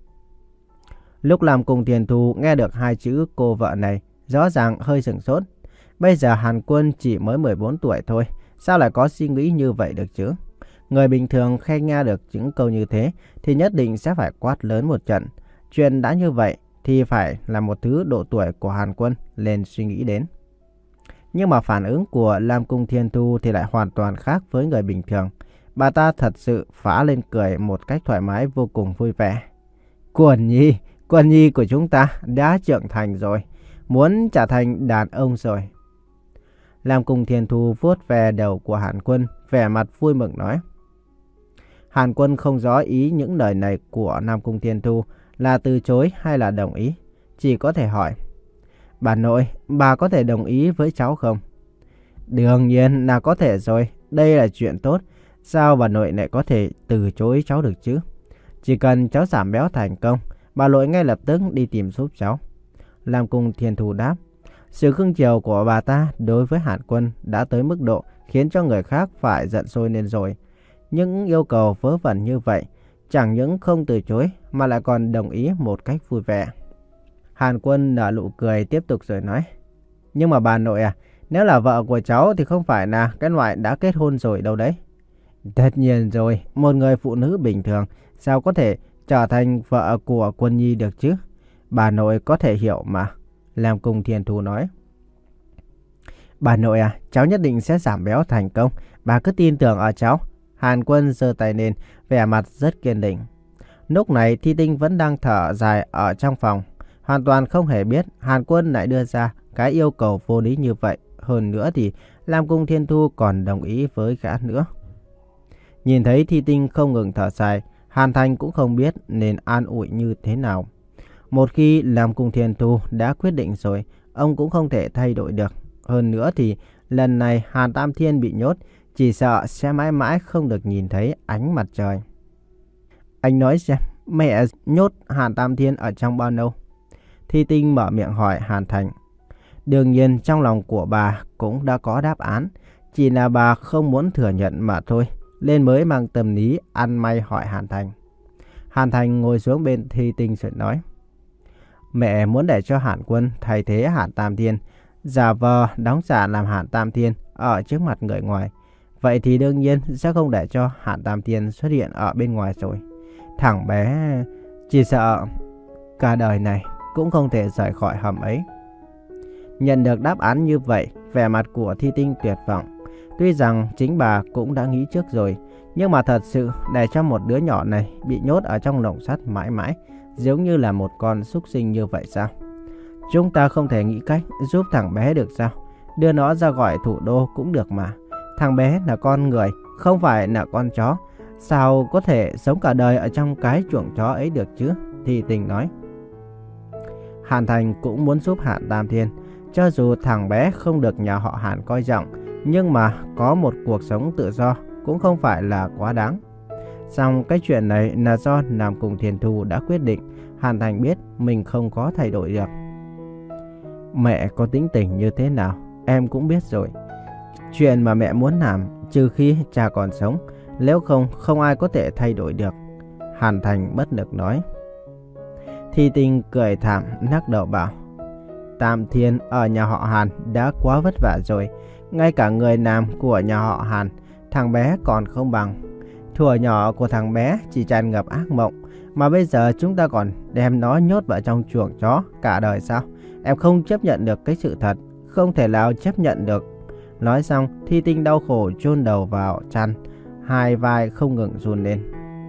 Lúc Lam Cung Thiên Thu nghe được hai chữ cô vợ này, rõ ràng hơi sửng sốt. Bây giờ Hàn Quân chỉ mới mười bốn tuổi thôi, sao lại có suy nghĩ như vậy được chứ? Người bình thường khi nghe được những câu như thế thì nhất định sẽ phải quát lớn một trận. Chuyện đã như vậy thì phải là một thứ độ tuổi của Hàn Quân lên suy nghĩ đến. Nhưng mà phản ứng của Lam Cung Thiên Thu thì lại hoàn toàn khác với người bình thường. Bà ta thật sự phá lên cười một cách thoải mái vô cùng vui vẻ. Quần nhi, quần nhi của chúng ta đã trưởng thành rồi, muốn trở thành đàn ông rồi. Lam Cung Thiên Thu vuốt về đầu của Hàn Quân, vẻ mặt vui mừng nói. Hàn Quân không rõ ý những lời này của Lam Cung Thiên Thu là từ chối hay là đồng ý, chỉ có thể hỏi. Bà nội, bà có thể đồng ý với cháu không? Đương nhiên là có thể rồi, đây là chuyện tốt. Sao bà nội lại có thể từ chối cháu được chứ? Chỉ cần cháu giảm béo thành công, bà nội ngay lập tức đi tìm giúp cháu. Lam Cung Thiên Thu đáp. Sự cưng chiều của bà ta đối với Hàn Quân đã tới mức độ khiến cho người khác phải giận sôi lên rồi. Những yêu cầu vớ vẩn như vậy, chẳng những không từ chối mà lại còn đồng ý một cách vui vẻ. Hàn Quân nở nụ cười tiếp tục rồi nói, nhưng mà bà nội à, nếu là vợ của cháu thì không phải là cái loại đã kết hôn rồi đâu đấy. Tất nhiên rồi, một người phụ nữ bình thường sao có thể trở thành vợ của Quân Nhi được chứ? Bà nội có thể hiểu mà. Lam Cung Thiên Thu nói. Bà nội à, cháu nhất định sẽ giảm béo thành công. Bà cứ tin tưởng ở cháu. Hàn Quân giơ tay lên, vẻ mặt rất kiên định. Lúc này Thi Tinh vẫn đang thở dài ở trong phòng. Hoàn toàn không hề biết Hàn Quân lại đưa ra cái yêu cầu vô lý như vậy. Hơn nữa thì Lam Cung Thiên Thu còn đồng ý với gã nữa. Nhìn thấy Thi Tinh không ngừng thở dài, Hàn Thành cũng không biết nên an ủi như thế nào. Một khi Lam Cung Thiên Thu đã quyết định rồi, ông cũng không thể thay đổi được. Hơn nữa thì lần này Hàn Tam Thiên bị nhốt, chỉ sợ sẽ mãi mãi không được nhìn thấy ánh mặt trời. Anh nói xem, mẹ nhốt Hàn Tam Thiên ở trong bao lâu? Thi Tinh mở miệng hỏi Hàn Thành. Đương nhiên trong lòng của bà cũng đã có đáp án, chỉ là bà không muốn thừa nhận mà thôi, nên mới mang tâm lý ăn may hỏi Hàn Thành. Hàn Thành ngồi xuống bên Thi Tinh rồi nói. Mẹ muốn để cho Hàn Quân thay thế Hàn Tam Thiên, giả vờ đóng giả làm Hàn Tam Thiên ở trước mặt người ngoài. Vậy thì đương nhiên sẽ không để cho Hàn Tam Thiên xuất hiện ở bên ngoài rồi. Thằng bé chỉ sợ cả đời này cũng không thể rời khỏi hầm ấy. Nhận được đáp án như vậy, vẻ mặt của Thi Tinh tuyệt vọng. Tuy rằng chính bà cũng đã nghĩ trước rồi, nhưng mà thật sự để cho một đứa nhỏ này bị nhốt ở trong lồng sắt mãi mãi, giống như là một con súc sinh như vậy sao? Chúng ta không thể nghĩ cách giúp thằng bé được sao? Đưa nó ra khỏi thủ đô cũng được mà. Thằng bé là con người, không phải là con chó. Sao có thể sống cả đời ở trong cái chuồng chó ấy được chứ? Thi Tinh nói. Hàn Thành cũng muốn giúp Hàn Tam Thiên. Cho dù thằng bé không được nhà họ Hàn coi trọng, nhưng mà có một cuộc sống tự do cũng không phải là quá đáng. Xong cái chuyện này là do Nam Cung Thiên Thu đã quyết định. Hàn Thành biết mình không có thay đổi được. Mẹ có tính tình như thế nào em cũng biết rồi. Chuyện mà mẹ muốn làm trừ khi cha còn sống, nếu không không ai có thể thay đổi được. Hàn Thành bất lực nói. Thi Tinh cười thảm lắc đầu bảo. Tam Thiên ở nhà họ Hàn đã quá vất vả rồi. Ngay cả người làm của nhà họ Hàn, thằng bé còn không bằng. Thuở nhỏ của thằng bé chỉ tràn ngập ác mộng, mà bây giờ chúng ta còn đem nó nhốt vào trong chuồng chó cả đời sao? Em không chấp nhận được cái sự thật, không thể nào chấp nhận được. Nói xong, Thi Tinh đau khổ chôn đầu vào chăn, hai vai không ngừng run lên.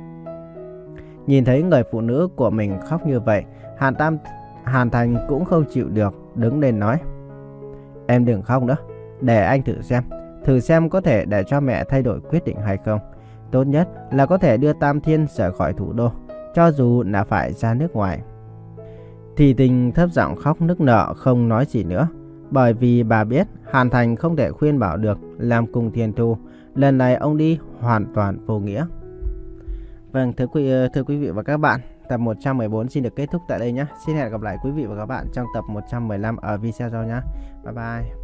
Nhìn thấy người phụ nữ của mình khóc như vậy, Hàn Tam Hàn Thành cũng không chịu được, đứng lên nói. Em đừng khóc nữa, để anh thử xem, thử xem có thể để cho mẹ thay đổi quyết định hay không. Tốt nhất là có thể đưa Tam Thiên rời khỏi thủ đô, cho dù là phải ra nước ngoài. Thi Tinh thấp giọng khóc nức nở không nói gì nữa, bởi vì bà biết Hàn Thành không thể khuyên bảo được Lam Cung Thiên Thu. Lần này ông đi hoàn toàn vô nghĩa. Vâng, thưa quý, thưa quý vị và các bạn, tập một trăm mười bốn xin được kết thúc tại đây nhé. Xin hẹn gặp lại quý vị và các bạn trong tập một trăm mười lăm ở video sau nhé. Bye bye.